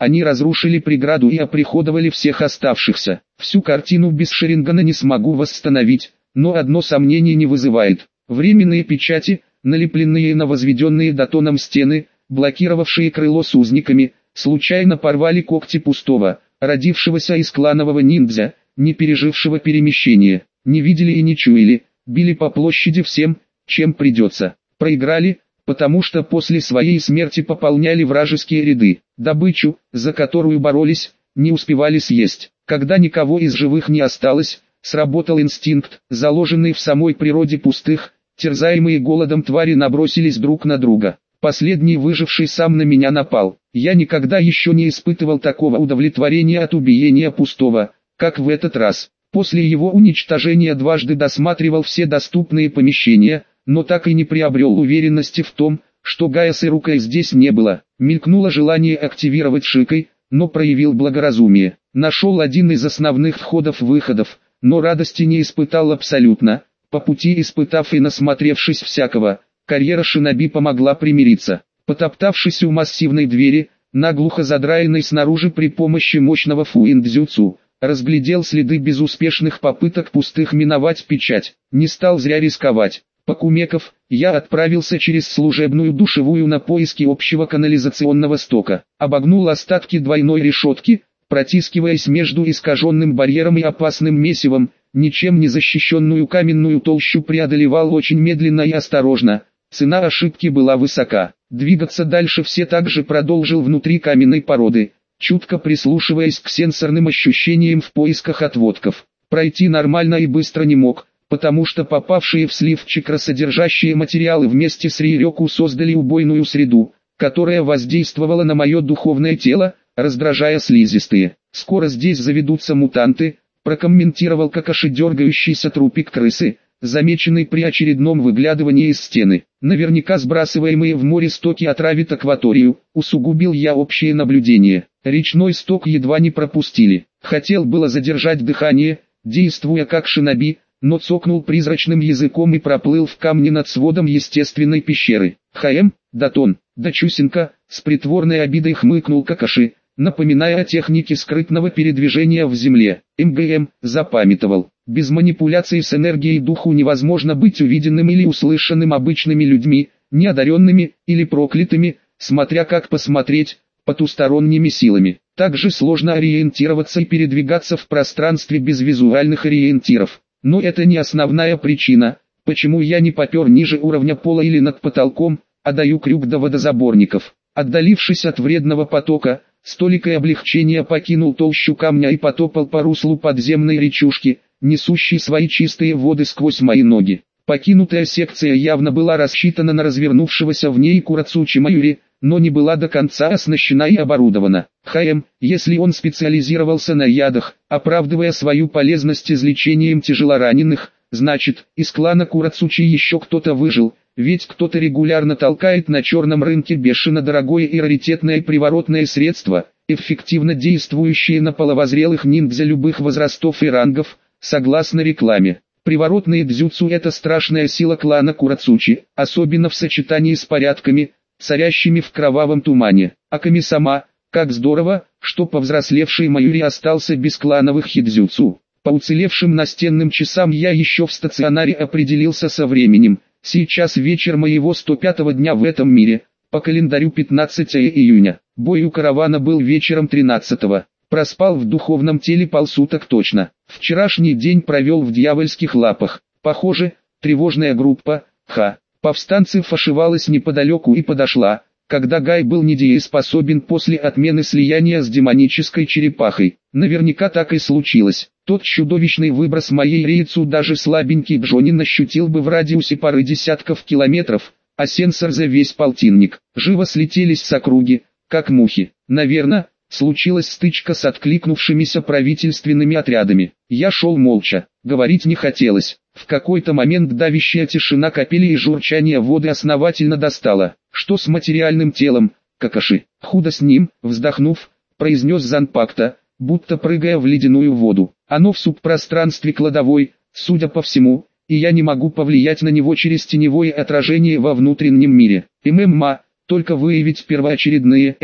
Они разрушили преграду и оприходовали всех оставшихся. Всю картину без Шерингана не смогу восстановить, но одно сомнение не вызывает. Временные печати, налепленные на возведенные датоном стены, блокировавшие крыло с узниками, случайно порвали когти пустого, родившегося из кланового ниндзя, не пережившего перемещения. Не видели и не чуяли, били по площади всем, чем придется. Проиграли, потому что после своей смерти пополняли вражеские ряды. Добычу, за которую боролись, не успевали съесть. Когда никого из живых не осталось, сработал инстинкт, заложенный в самой природе пустых, терзаемые голодом твари набросились друг на друга. Последний выживший сам на меня напал. Я никогда еще не испытывал такого удовлетворения от убиения пустого, как в этот раз. После его уничтожения дважды досматривал все доступные помещения, но так и не приобрел уверенности в том, что Гаясы Рукой здесь не было. Мелькнуло желание активировать Шикой, но проявил благоразумие. Нашел один из основных входов-выходов, но радости не испытал абсолютно. По пути испытав и насмотревшись всякого, карьера шиноби помогла примириться. Потоптавшись у массивной двери, наглухо задраенной снаружи при помощи мощного фуиндзюцу, разглядел следы безуспешных попыток пустых миновать печать. Не стал зря рисковать. Покумеков, я отправился через служебную душевую на поиски общего канализационного стока. Обогнул остатки двойной решетки, протискиваясь между искаженным барьером и опасным месивом, ничем не защищенную каменную толщу преодолевал очень медленно и осторожно. Цена ошибки была высока. Двигаться дальше все также продолжил внутри каменной породы, чутко прислушиваясь к сенсорным ощущениям в поисках отводков. Пройти нормально и быстро не мог, потому что попавшие в слив чакросодержащие материалы вместе с Рейрёку создали убойную среду, которая воздействовала на мое духовное тело, раздражая слизистые. «Скоро здесь заведутся мутанты», прокомментировал Какаши дергающийся трупик крысы, замеченный при очередном выглядывании из стены. Наверняка сбрасываемые в море стоки отравят акваторию, усугубил я общее наблюдение. Речной сток едва не пропустили. Хотел было задержать дыхание, действуя как шиноби, но цокнул призрачным языком и проплыл в камне над сводом естественной пещеры. «Хаэм, Датон, да чусенька», с притворной обидой хмыкнул Какаши, напоминая о технике скрытного передвижения в земле. МГМ запамятовал. Без манипуляций с энергией духу невозможно быть увиденным или услышанным обычными людьми, неодаренными или проклятыми, смотря как посмотреть, потусторонними силами. Также сложно ориентироваться и передвигаться в пространстве без визуальных ориентиров. Но это не основная причина, почему я не попер ниже уровня пола или над потолком, а даю крюк до водозаборников. Отдалившись от вредного потока, с толикой облегчения покинул толщу камня и потопал по руслу подземной речушки, несущей свои чистые воды сквозь мои ноги. Покинутая секция явно была рассчитана на развернувшегося в ней Курацучи Маюри, но не была до конца оснащена и оборудована. Хаэм, если он специализировался на ядах, оправдывая свою полезность излечением тяжелораненых, значит, из клана Курацучи еще кто-то выжил, ведь кто-то регулярно толкает на черном рынке бешено дорогое и раритетное приворотное средство, эффективно действующее на половозрелых ниндзя любых возрастов и рангов, согласно рекламе. Приворотные дзюцу – это страшная сила клана Курацучи, особенно в сочетании с порядками, царящими в кровавом тумане. А Ками-сама, как здорово, что повзрослевший Маюри остался без клановых хидзюцу. По уцелевшим настенным часам я еще в стационаре определился со временем. Сейчас вечер моего сто пятого дня в этом мире, по календарю пятнадцатое июня. Бой у каравана был вечером тринадцатого. Проспал в духовном теле полсуток точно. Вчерашний день провел в дьявольских лапах. Похоже, тревожная группа, ха, повстанцев ошивалась неподалеку и подошла, когда Гай был недееспособен после отмены слияния с демонической черепахой. Наверняка так и случилось. Тот чудовищный выброс моей рейцу даже слабенький Джонин ощутил бы в радиусе пары десятков километров, а сенсор за весь полтинник. Живо слетелись с округи, как мухи. Наверное, случилась стычка с откликнувшимися правительственными отрядами. Я шел молча, говорить не хотелось. В какой-то момент давящая тишина капели и журчание воды основательно достала. Что с материальным телом, Какаши? Худо с ним, вздохнув, произнес Занпакта, будто прыгая в ледяную воду. Оно в субпространстве кладовой, судя по всему, и я не могу повлиять на него через теневое отражение во внутреннем мире. ММА, только выявить первоочередные М,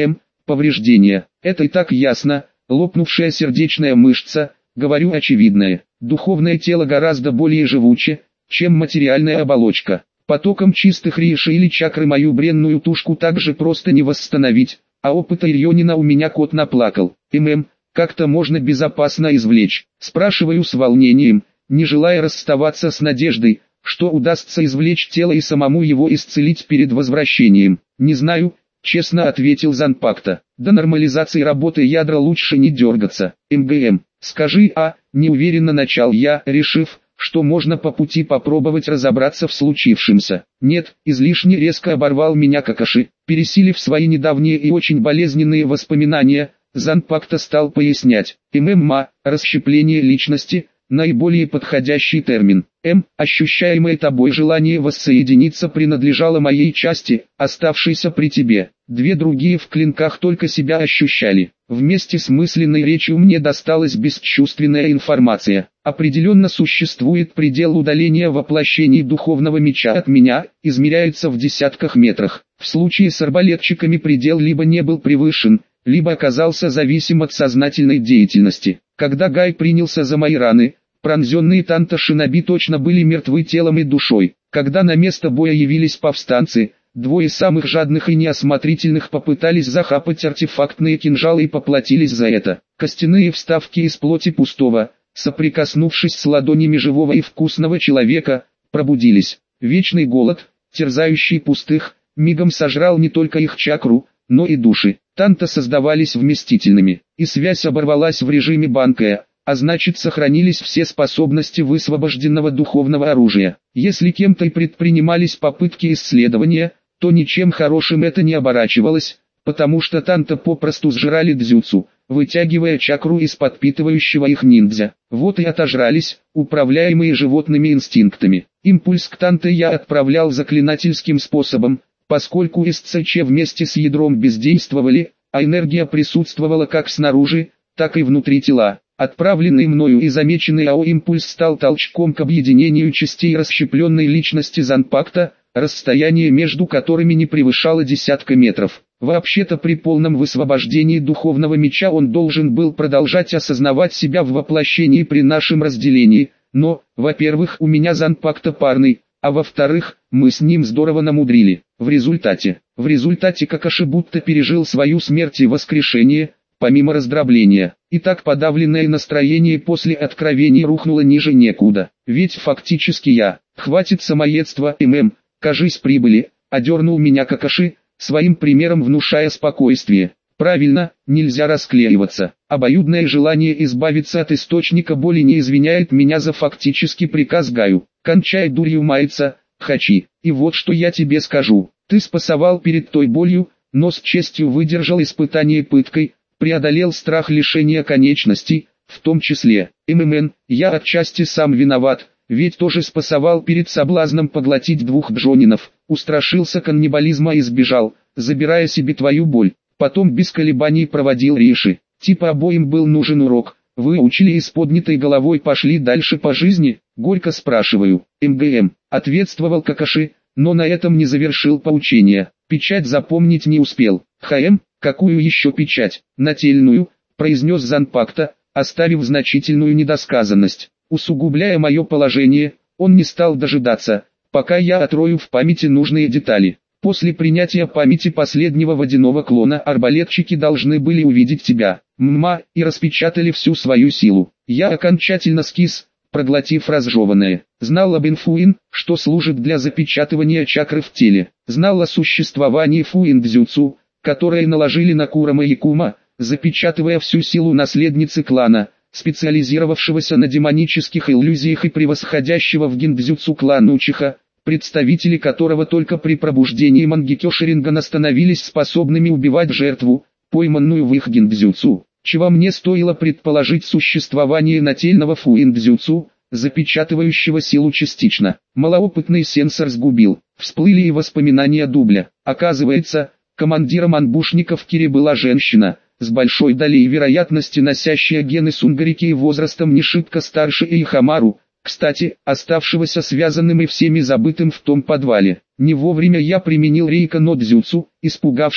Повреждения. Это и так ясно. Лопнувшая сердечная мышца, говорю очевидное. Духовное тело гораздо более живуче, чем материальная оболочка. Потоком чистых риши или чакры мою бренную тушку также просто не восстановить, а опыта Ирьонина у меня кот наплакал. ММ, как-то можно безопасно извлечь? Спрашиваю с волнением, не желая расставаться с надеждой, что удастся извлечь тело и самому его исцелить перед возвращением. Не знаю, честно ответил Занпакта. До нормализации работы ядра лучше не дергаться. МГМ, скажи, а, неуверенно начал я, решив, что можно по пути попробовать разобраться в случившемся. Нет, излишне резко оборвал меня Какаши. Пересилив свои недавние и очень болезненные воспоминания, Занпакта стал пояснять. ММА, расщепление личности, наиболее подходящий термин. М. Ощущаемое тобой желание воссоединиться принадлежало моей части, оставшейся при тебе. Две другие в клинках только себя ощущали. Вместе с мысленной речью мне досталась бесчувственная информация. Определенно существует предел удаления воплощений духовного меча от меня, измеряется в десятках метрах. В случае с арбалетчиками предел либо не был превышен, либо оказался зависим от сознательной деятельности. Когда Гай принялся за мои раны, пронзенные Танто Шиноби точно были мертвы телом и душой. Когда на место боя явились повстанцы, двое самых жадных и неосмотрительных попытались захапать артефактные кинжалы и поплатились за это. Костяные вставки из плоти пустого, соприкоснувшись с ладонями живого и вкусного человека, пробудились. Вечный голод, терзающий пустых, мигом сожрал не только их чакру, но и души. Танто создавались вместительными, и связь оборвалась в режиме банкая, а значит сохранились все способности высвобожденного духовного оружия. Если кем-то и предпринимались попытки исследования, то ничем хорошим это не оборачивалось, потому что Танто попросту сжирали дзюцу, вытягивая чакру из подпитывающего их ниндзя. Вот и отожрались, управляемые животными инстинктами. Импульс к Танто я отправлял заклинательским способом, поскольку СЦЧ вместе с ядром бездействовали, а энергия присутствовала как снаружи, так и внутри тела. Отправленный мною и замеченный АО-импульс стал толчком к объединению частей расщепленной личности Занпакта, расстояние между которыми не превышало десятка метров. Вообще-то при полном высвобождении духовного меча он должен был продолжать осознавать себя в воплощении при нашем разделении, но, во-первых, у меня Занпакта парный, а во-вторых, мы с ним здорово намудрили. В результате, в результате Какаши будто пережил свою смерть и воскрешение, помимо раздробления. И так подавленное настроение после откровений рухнуло ниже некуда. Ведь фактически я, хватит самоедства, ММ, кажись прибыли, одернул меня Какаши, своим примером внушая спокойствие. Правильно, нельзя расклеиваться. Обоюдное желание избавиться от источника боли не извиняет меня за фактический приказ Гаю. Кончай дурью маяться, Хачи. И вот что я тебе скажу. Ты спасовал перед той болью, но с честью выдержал испытание пыткой, преодолел страх лишения конечностей, в том числе. ММН, я отчасти сам виноват, ведь тоже спасовал перед соблазном поглотить двух джонинов, устрашился каннибализма и сбежал, забирая себе твою боль. Потом без колебаний проводил риши. Типа обоим был нужен урок. Выучили и с поднятой головой пошли дальше по жизни? Горько спрашиваю. МГМ. Ответствовал Какаши, но на этом не завершил поучение. Печать запомнить не успел. ХМ, какую еще печать? Нательную, произнес Занпакта, оставив значительную недосказанность. Усугубляя мое положение, он не стал дожидаться, пока я отрою в памяти нужные детали. После принятия памяти последнего водяного клона арбалетчики должны были увидеть тебя, мма, и распечатали всю свою силу. Я окончательно скис, проглотив разжеванное. Знал об инфуин, что служит для запечатывания чакры в теле. Знал о существовании фуин-дзюцу, которое наложили на Курама и Кума, запечатывая всю силу наследницы клана, специализировавшегося на демонических иллюзиях и превосходящего в гиндзюцу клан Учиха, представители которого только при пробуждении Мангекё Шарингана становились способными убивать жертву, пойманную в их гиндзюцу, чего мне стоило предположить существование нательного фуин-дзюцу, запечатывающего силу частично. Малоопытный сенсор сгубил, всплыли и воспоминания дубля. Оказывается, командиром анбушников Кири была женщина, с большой долей вероятности носящая гены Сунгарики и возрастом не шибко старше Эйхамару, кстати, оставшегося связанным и всеми забытым в том подвале. Не вовремя я применил рейка-но-дзюцу, испугавшись,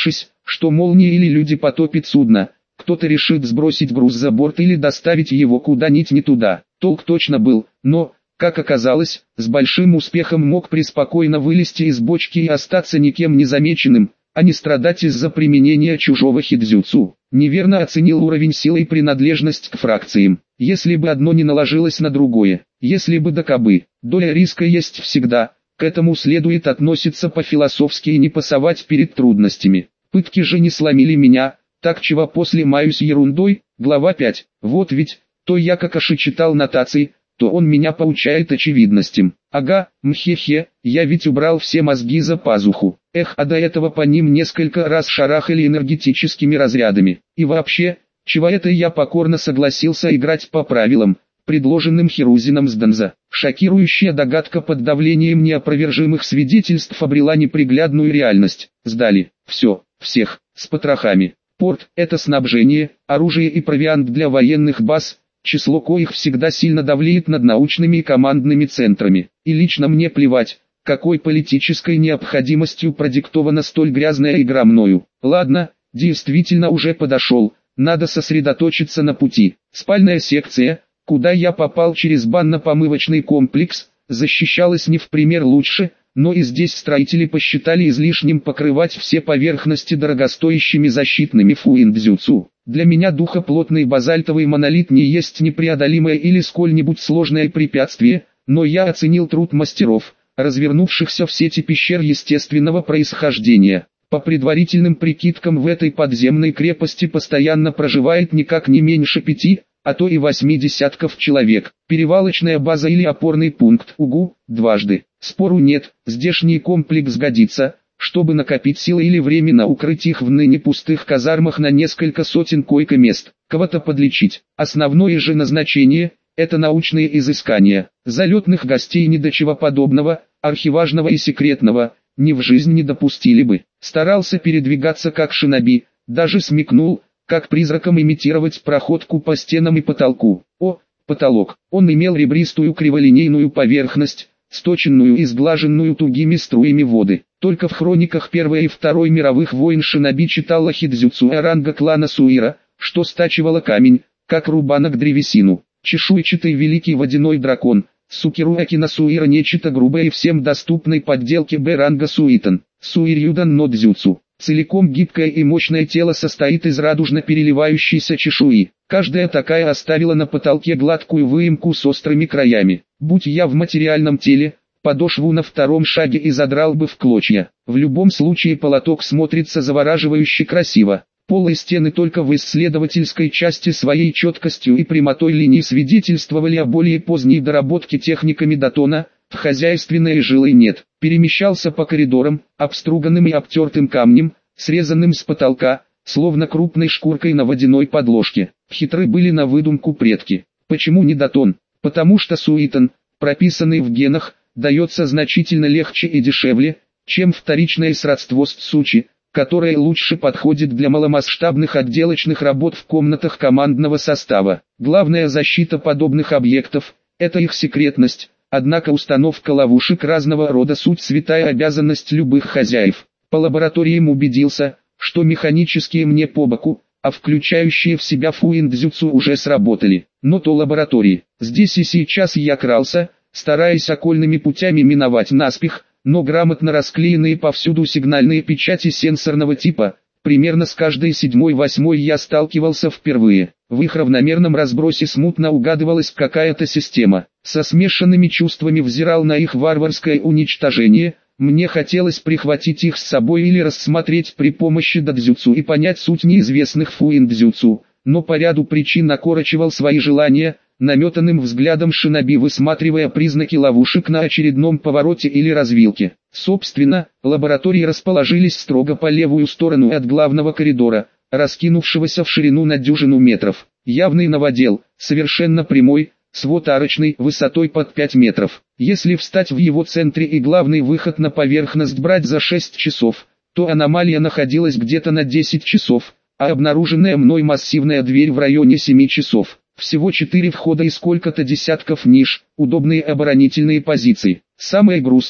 что молния или люди потопят судно, кто-то решит сбросить груз за борт или доставить его куда-нибудь не туда. Толк точно был, но, как оказалось, с большим успехом мог преспокойно вылезти из бочки и остаться никем не замеченным, а не страдать из-за применения чужого хидзюцу. Неверно оценил уровень силы и принадлежность к фракциям. Если бы одно не наложилось на другое, если бы да кабы, доля риска есть всегда, к этому следует относиться по-философски и не пасовать перед трудностями. Пытки же не сломили меня, так чего после маюсь ерундой. Глава пять. Вот ведь, то я Какаши читал нотации, то он меня поучает очевидностям. Ага, мхе-хе, я ведь убрал все мозги за пазуху. Эх, а до этого по ним несколько раз шарахали энергетическими разрядами. И вообще, чего это я покорно согласился играть по правилам, предложенным Хирузином с Донза. Шокирующая догадка под давлением неопровержимых свидетельств обрела неприглядную реальность. Сдали, все, всех, с потрохами. Порт – это снабжение, оружие и провиант для военных баз, число коих всегда сильно давлеет над научными и командными центрами. И лично мне плевать, какой политической необходимостью продиктована столь грязная игра мною. Ладно, действительно уже подошел, надо сосредоточиться на пути. Спальная секция, куда я попал через банно-помывочный комплекс, защищалась не в пример лучше, но и здесь строители посчитали излишним покрывать все поверхности дорогостоящими защитными фуиндзюцу. Для меня духоплотный базальтовый монолит не есть непреодолимое или сколь-нибудь сложное препятствие, но я оценил труд мастеров, развернувшихся в сети пещер естественного происхождения. По предварительным прикидкам в этой подземной крепости постоянно проживает никак не меньше пяти, а то и восьми десятков человек. Перевалочная база или опорный пункт, угу, дважды. Спору нет, здешний комплекс годится, чтобы накопить силы или временно укрыть их в ныне пустых казармах на несколько сотен койко-мест, кого-то подлечить. Основное же назначение – это научные изыскания. Залетных гостей ни до чего подобного, архиважного и секретного, ни в жизнь не допустили бы. Старался передвигаться как шиноби, даже смекнул, как призраком имитировать проходку по стенам и потолку. О, потолок. Он имел ребристую криволинейную поверхность, сточенную и сглаженную тугими струями воды. Только в хрониках Первой и Второй мировых войн шиноби читала хидзюцу ранга клана Суира, что стачивало камень, как рубанок древесину. Чешуйчатый великий водяной дракон, Сукиру Акина Суира нечто грубое и всем доступной подделки Б-ранга Суитан. Суирюдан но дзюцу. Целиком гибкое и мощное тело состоит из радужно переливающейся чешуи. Каждая такая оставила на потолке гладкую выемку с острыми краями. Будь я в материальном теле, подошву на втором шаге и задрал бы в клочья. В любом случае полоток смотрится завораживающе красиво. Полы и стены только в исследовательской части своей четкостью и прямотой линий свидетельствовали о более поздней доработке техниками Датона. В хозяйственной жилы нет. Перемещался по коридорам, обструганным и обтертым камнем, срезанным с потолка, словно крупной шкуркой на водяной подложке. Хитры были на выдумку предки. Почему не Датон? Потому что Суитан, прописанный в генах, дается значительно легче и дешевле, чем вторичное сродство с Цучи, которое лучше подходит для маломасштабных отделочных работ в комнатах командного состава. Главная защита подобных объектов – это их секретность. Однако установка ловушек разного рода суть святая обязанность любых хозяев. По лабораториям убедился, что механические мне по боку, а включающие в себя фуиндзюцу уже сработали. Но то лаборатории. Здесь и сейчас я крался, стараясь окольными путями миновать наспех, но грамотно расклеенные повсюду сигнальные печати сенсорного типа, примерно с каждой седьмой-восьмой я сталкивался впервые. В их равномерном разбросе смутно угадывалась какая-то система. Со смешанными чувствами взирал на их варварское уничтожение. Мне хотелось прихватить их с собой или рассмотреть при помощи дадзюцу и понять суть неизвестных фуиндзюцу, но по ряду причин окорочивал свои желания, наметанным взглядом шиноби высматривая признаки ловушек на очередном повороте или развилке. Собственно, лаборатории расположились строго по левую сторону от главного коридора, раскинувшегося в ширину на дюжину метров. Явный новодел, совершенно прямой, свод арочный, высотой под пять метров. Если встать в его центре и главный выход на поверхность брать за шесть часов, то аномалия находилась где-то на десять часов, а обнаруженная мной массивная дверь в районе семи часов. Всего четыре входа и сколько-то десятков ниш, удобные оборонительные позиции. Самое грустное,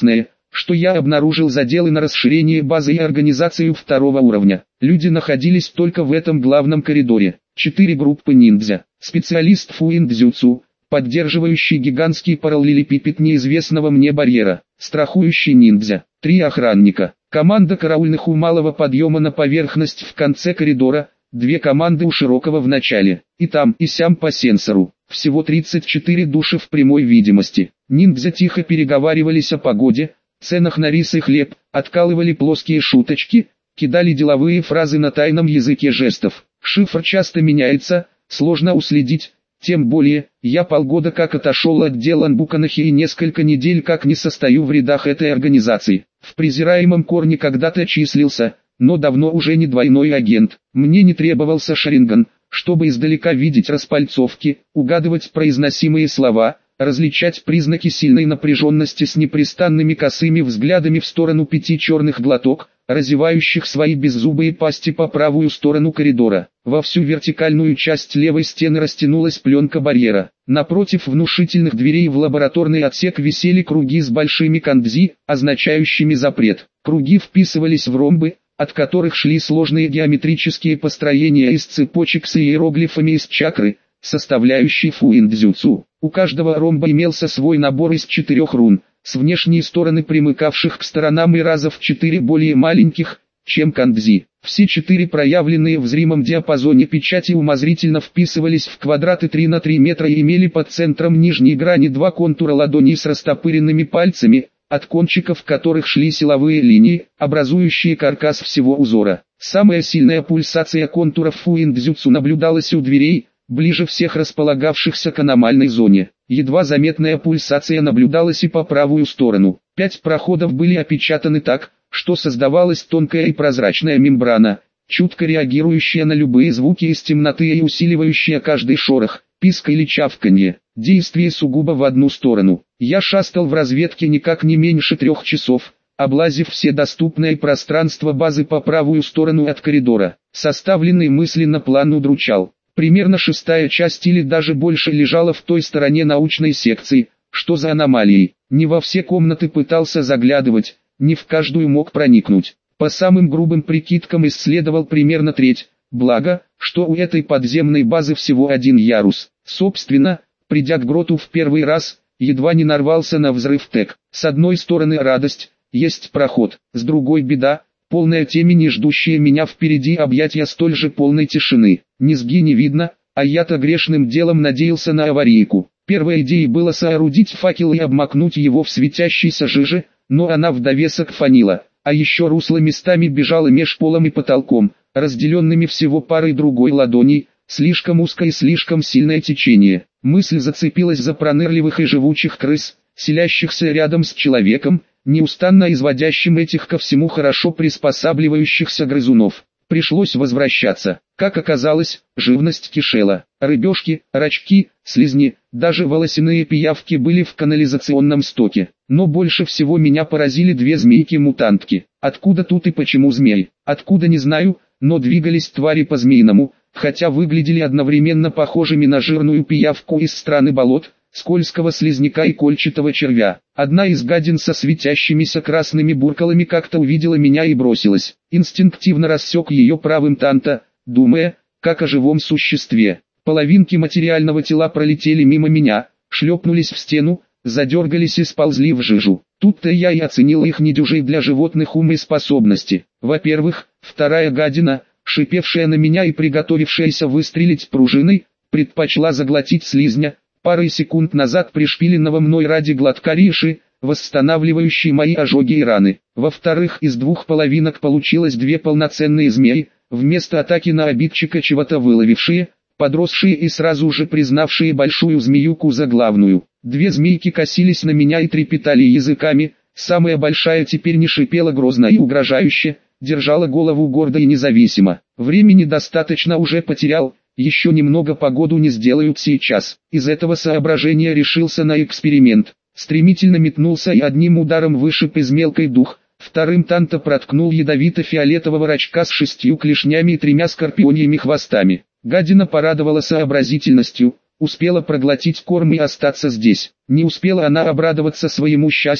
что я обнаружил заделы на расширение базы и организацию второго уровня. Люди находились только в этом главном коридоре. Четыре группы ниндзя. Специалист фуиндзюцу, поддерживающий гигантский параллелепипед неизвестного мне барьера. Страхующий ниндзя. Три охранника. Команда караульных у малого подъема на поверхность в конце коридора. Две команды у широкого в начале. И там, и сям по сенсору. Всего тридцать четыре души в прямой видимости. Ниндзя тихо переговаривались о погоде, ценах на рис и хлеб, откалывали плоские шуточки, кидали деловые фразы на тайном языке жестов. Шифр часто меняется, сложно уследить, тем более, я полгода как отошел от дел Анбуканахи и несколько недель как не состою в рядах этой организации. В презираемом корне когда-то числился, но давно уже не двойной агент. Мне не требовался шаринган, чтобы издалека видеть распальцовки, угадывать произносимые слова, различать признаки сильной напряженности с непрестанными косыми взглядами в сторону пяти черных глоток, разевающих свои беззубые пасти по правую сторону коридора. Во всю вертикальную часть левой стены растянулась пленка барьера. Напротив внушительных дверей в лабораторный отсек висели круги с большими кандзи, означающими запрет. Круги вписывались в ромбы, от которых шли сложные геометрические построения из цепочек с иероглифами из чакры, составляющей фуиндзюцу. У каждого ромба имелся свой набор из четырех рун, с внешней стороны примыкавших к сторонам и раза в четыре более маленьких, чем кандзи. Все четыре проявленные в зримом диапазоне печати умозрительно вписывались в квадраты три на три метра и имели под центром нижней грани два контура ладоней с растопыренными пальцами, от кончиков которых шли силовые линии, образующие каркас всего узора. Самая сильная пульсация контуров фуиндзюцу наблюдалась у дверей, ближе всех располагавшихся к аномальной зоне. Едва заметная пульсация наблюдалась и по правую сторону. Пять проходов были опечатаны так, что создавалась тонкая и прозрачная мембрана, чутко реагирующая на любые звуки из темноты и усиливающая каждый шорох, писк или чавканье. Действие сугубо в одну сторону. Я шастал в разведке никак не меньше трех часов, облазив все доступные пространства базы по правую сторону от коридора. Составленный мысленно план удручал. Примерно шестая часть или даже больше лежала в той стороне научной секции. Что за аномалии? Не во все комнаты пытался заглядывать, не в каждую мог проникнуть. По самым грубым прикидкам исследовал примерно треть, благо, что у этой подземной базы всего один ярус. Собственно, придя к гроту в первый раз, едва не нарвался на взрыв ТЭК. С одной стороны радость, есть проход, с другой беда, полная темень и ждущие меня впереди объятия столь же полной тишины. Низги не видно, а я-то грешным делом надеялся на аварийку. Первой идеей было соорудить факел и обмакнуть его в светящейся жиже, но она в довесок фанила, а еще русло местами бежало меж полом и потолком, разделенными всего парой другой ладоней, слишком узкое и слишком сильное течение. Мысль зацепилась за пронырливых и живучих крыс, селящихся рядом с человеком, неустанно изводящим этих ко всему хорошо приспосабливающихся грызунов. Пришлось возвращаться. Как оказалось, живность кишела. Рыбешки, рачки, слизни, даже волосяные пиявки были в канализационном стоке. Но больше всего меня поразили две змейки-мутантки. Откуда тут и почему змеи? Откуда не знаю, но двигались твари по-змеиному, хотя выглядели одновременно похожими на жирную пиявку из страны болот, скользкого слизняка и кольчатого червя. Одна из гадин со светящимися красными буркалами как-то увидела меня и бросилась. Инстинктивно рассек ее правым танта, думая, как о живом существе. Половинки материального тела пролетели мимо меня, шлепнулись в стену, задергались и сползли в жижу. Тут-то я и оценил их недюжей для животных ум и способности. Во-первых, вторая гадина, шипевшая на меня и приготовившаяся выстрелить пружиной, предпочла заглотить слизня, парой секунд назад пришпиленного мной ради глотка риши, восстанавливающей мои ожоги и раны. Во-вторых, из двух половинок получилось две полноценные змеи, вместо атаки на обидчика чего-то выловившие, подросшие и сразу же признавшие большую змеюку за главную. Две змейки косились на меня и трепетали языками, самая большая теперь не шипела грозно и угрожающе, держала голову гордо и независимо. Времени достаточно уже потерял, еще немного погоду не сделают сейчас. Из этого соображения решился на эксперимент. Стремительно метнулся и одним ударом вышиб из мелкой дух, вторым танто проткнул ядовито-фиолетового рачка с шестью клешнями и тремя скорпионьими хвостами. Гадина порадовала сообразительностью, успела проглотить корм и остаться здесь. Не успела она обрадоваться своему счастью,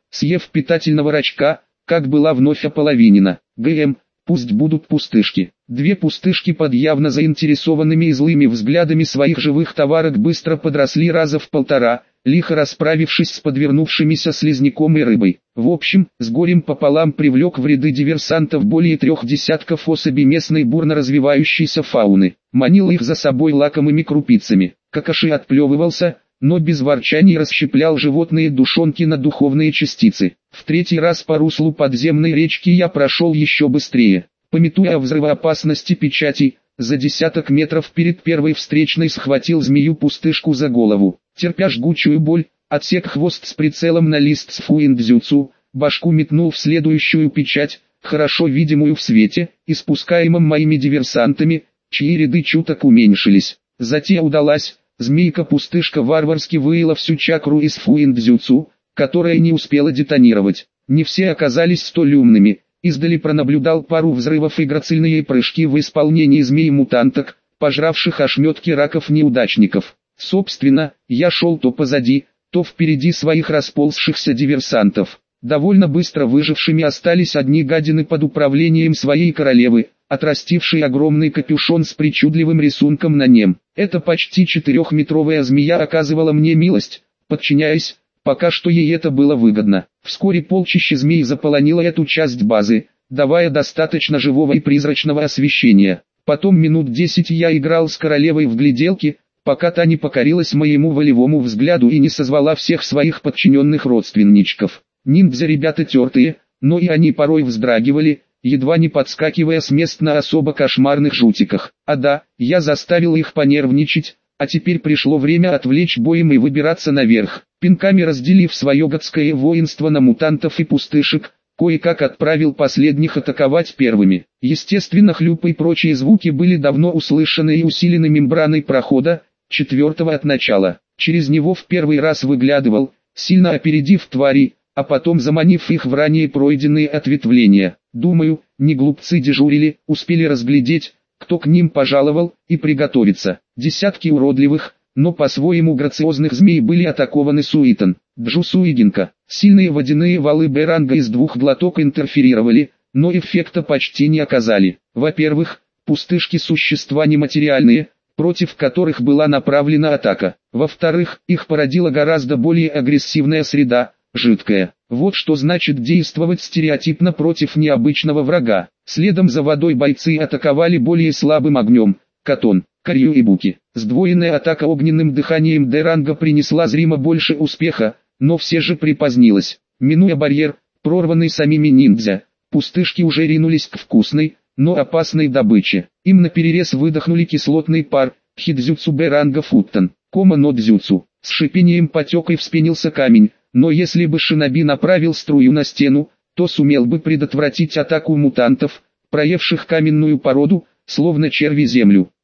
съев питательного рачка, как была вновь ополовинена. ГМ, пусть будут пустышки. Две пустышки под явно заинтересованными и злыми взглядами своих живых товарок быстро подросли раза в полтора, лихо расправившись с подвернувшимися слизняком и рыбой. В общем, с горем пополам привлек в ряды диверсантов более трех десятков особей местной бурно развивающейся фауны. Манил их за собой лакомыми крупицами. Какаши отплевывался, но без ворчаний расщеплял животные душонки на духовные частицы. В третий раз по руслу подземной речки я прошел еще быстрее. Памятуя о взрывоопасности печатей, за десяток метров перед первой встречной схватил змею-пустышку за голову. Терпя жгучую боль, отсек хвост с прицелом на лист с фуиндзюцу, башку метнул в следующую печать, хорошо видимую в свете, испускаемом моими диверсантами, чьи ряды чуток уменьшились. Затея удалась, змейка-пустышка варварски выила всю чакру из фуиндзюцу, которая не успела детонировать. Не все оказались столь умными. Издали пронаблюдал пару взрывов и грацильные прыжки в исполнении змей-мутанток, пожравших ошметки раков-неудачников. Собственно, я шел то позади, то впереди своих расползшихся диверсантов. Довольно быстро выжившими остались одни гадины под управлением своей королевы, отрастившей огромный капюшон с причудливым рисунком на нем. Эта почти четырехметровая змея оказывала мне милость, подчиняясь, пока что ей это было выгодно. Вскоре полчище змей заполонило эту часть базы, давая достаточно живого и призрачного освещения. Потом минут десять я играл с королевой в гляделки, пока та не покорилась моему волевому взгляду и не созвала всех своих подчиненных родственничков. Ниндзя ребята тертые, но и они порой вздрагивали, едва не подскакивая с мест на особо кошмарных жутиках. А да, я заставил их понервничать, а теперь пришло время отвлечь боем и выбираться наверх. Пинками разделив свое гадское воинство на мутантов и пустышек, кое-как отправил последних атаковать первыми. Естественно, хлюп и прочие звуки были давно услышаны и усилены мембраной прохода, четвертого от начала. Через него в первый раз выглядывал, сильно опередив твари, а потом заманив их в ранее пройденные ответвления. Думаю, не глупцы дежурили, успели разглядеть, кто к ним пожаловал, и приготовиться. Десятки уродливых, но по-своему грациозных змей были атакованы Суитон, Джусуигинка. Сильные водяные валы Беранга из двух глоток интерферировали, но эффекта почти не оказали. Во-первых, пустышки существа нематериальные, против которых была направлена атака. Во-вторых, их породила гораздо более агрессивная среда, жидкая. Вот что значит действовать стереотипно против необычного врага. Следом за водой бойцы атаковали более слабым огнем, Катон, Корью и Буки. Сдвоенная атака огненным дыханием Деранга принесла зримо больше успеха, но все же припозднилась. Минуя барьер, прорванный самими ниндзя, пустышки уже ринулись к вкусной, но опасной добыче. Им наперерез выдохнули кислотный пар, хидзюцу Беранга Футтон, кома но дзюцу. С шипением потек и вспенился камень, но если бы шиноби направил струю на стену, то сумел бы предотвратить атаку мутантов, проевших каменную породу, словно черви землю.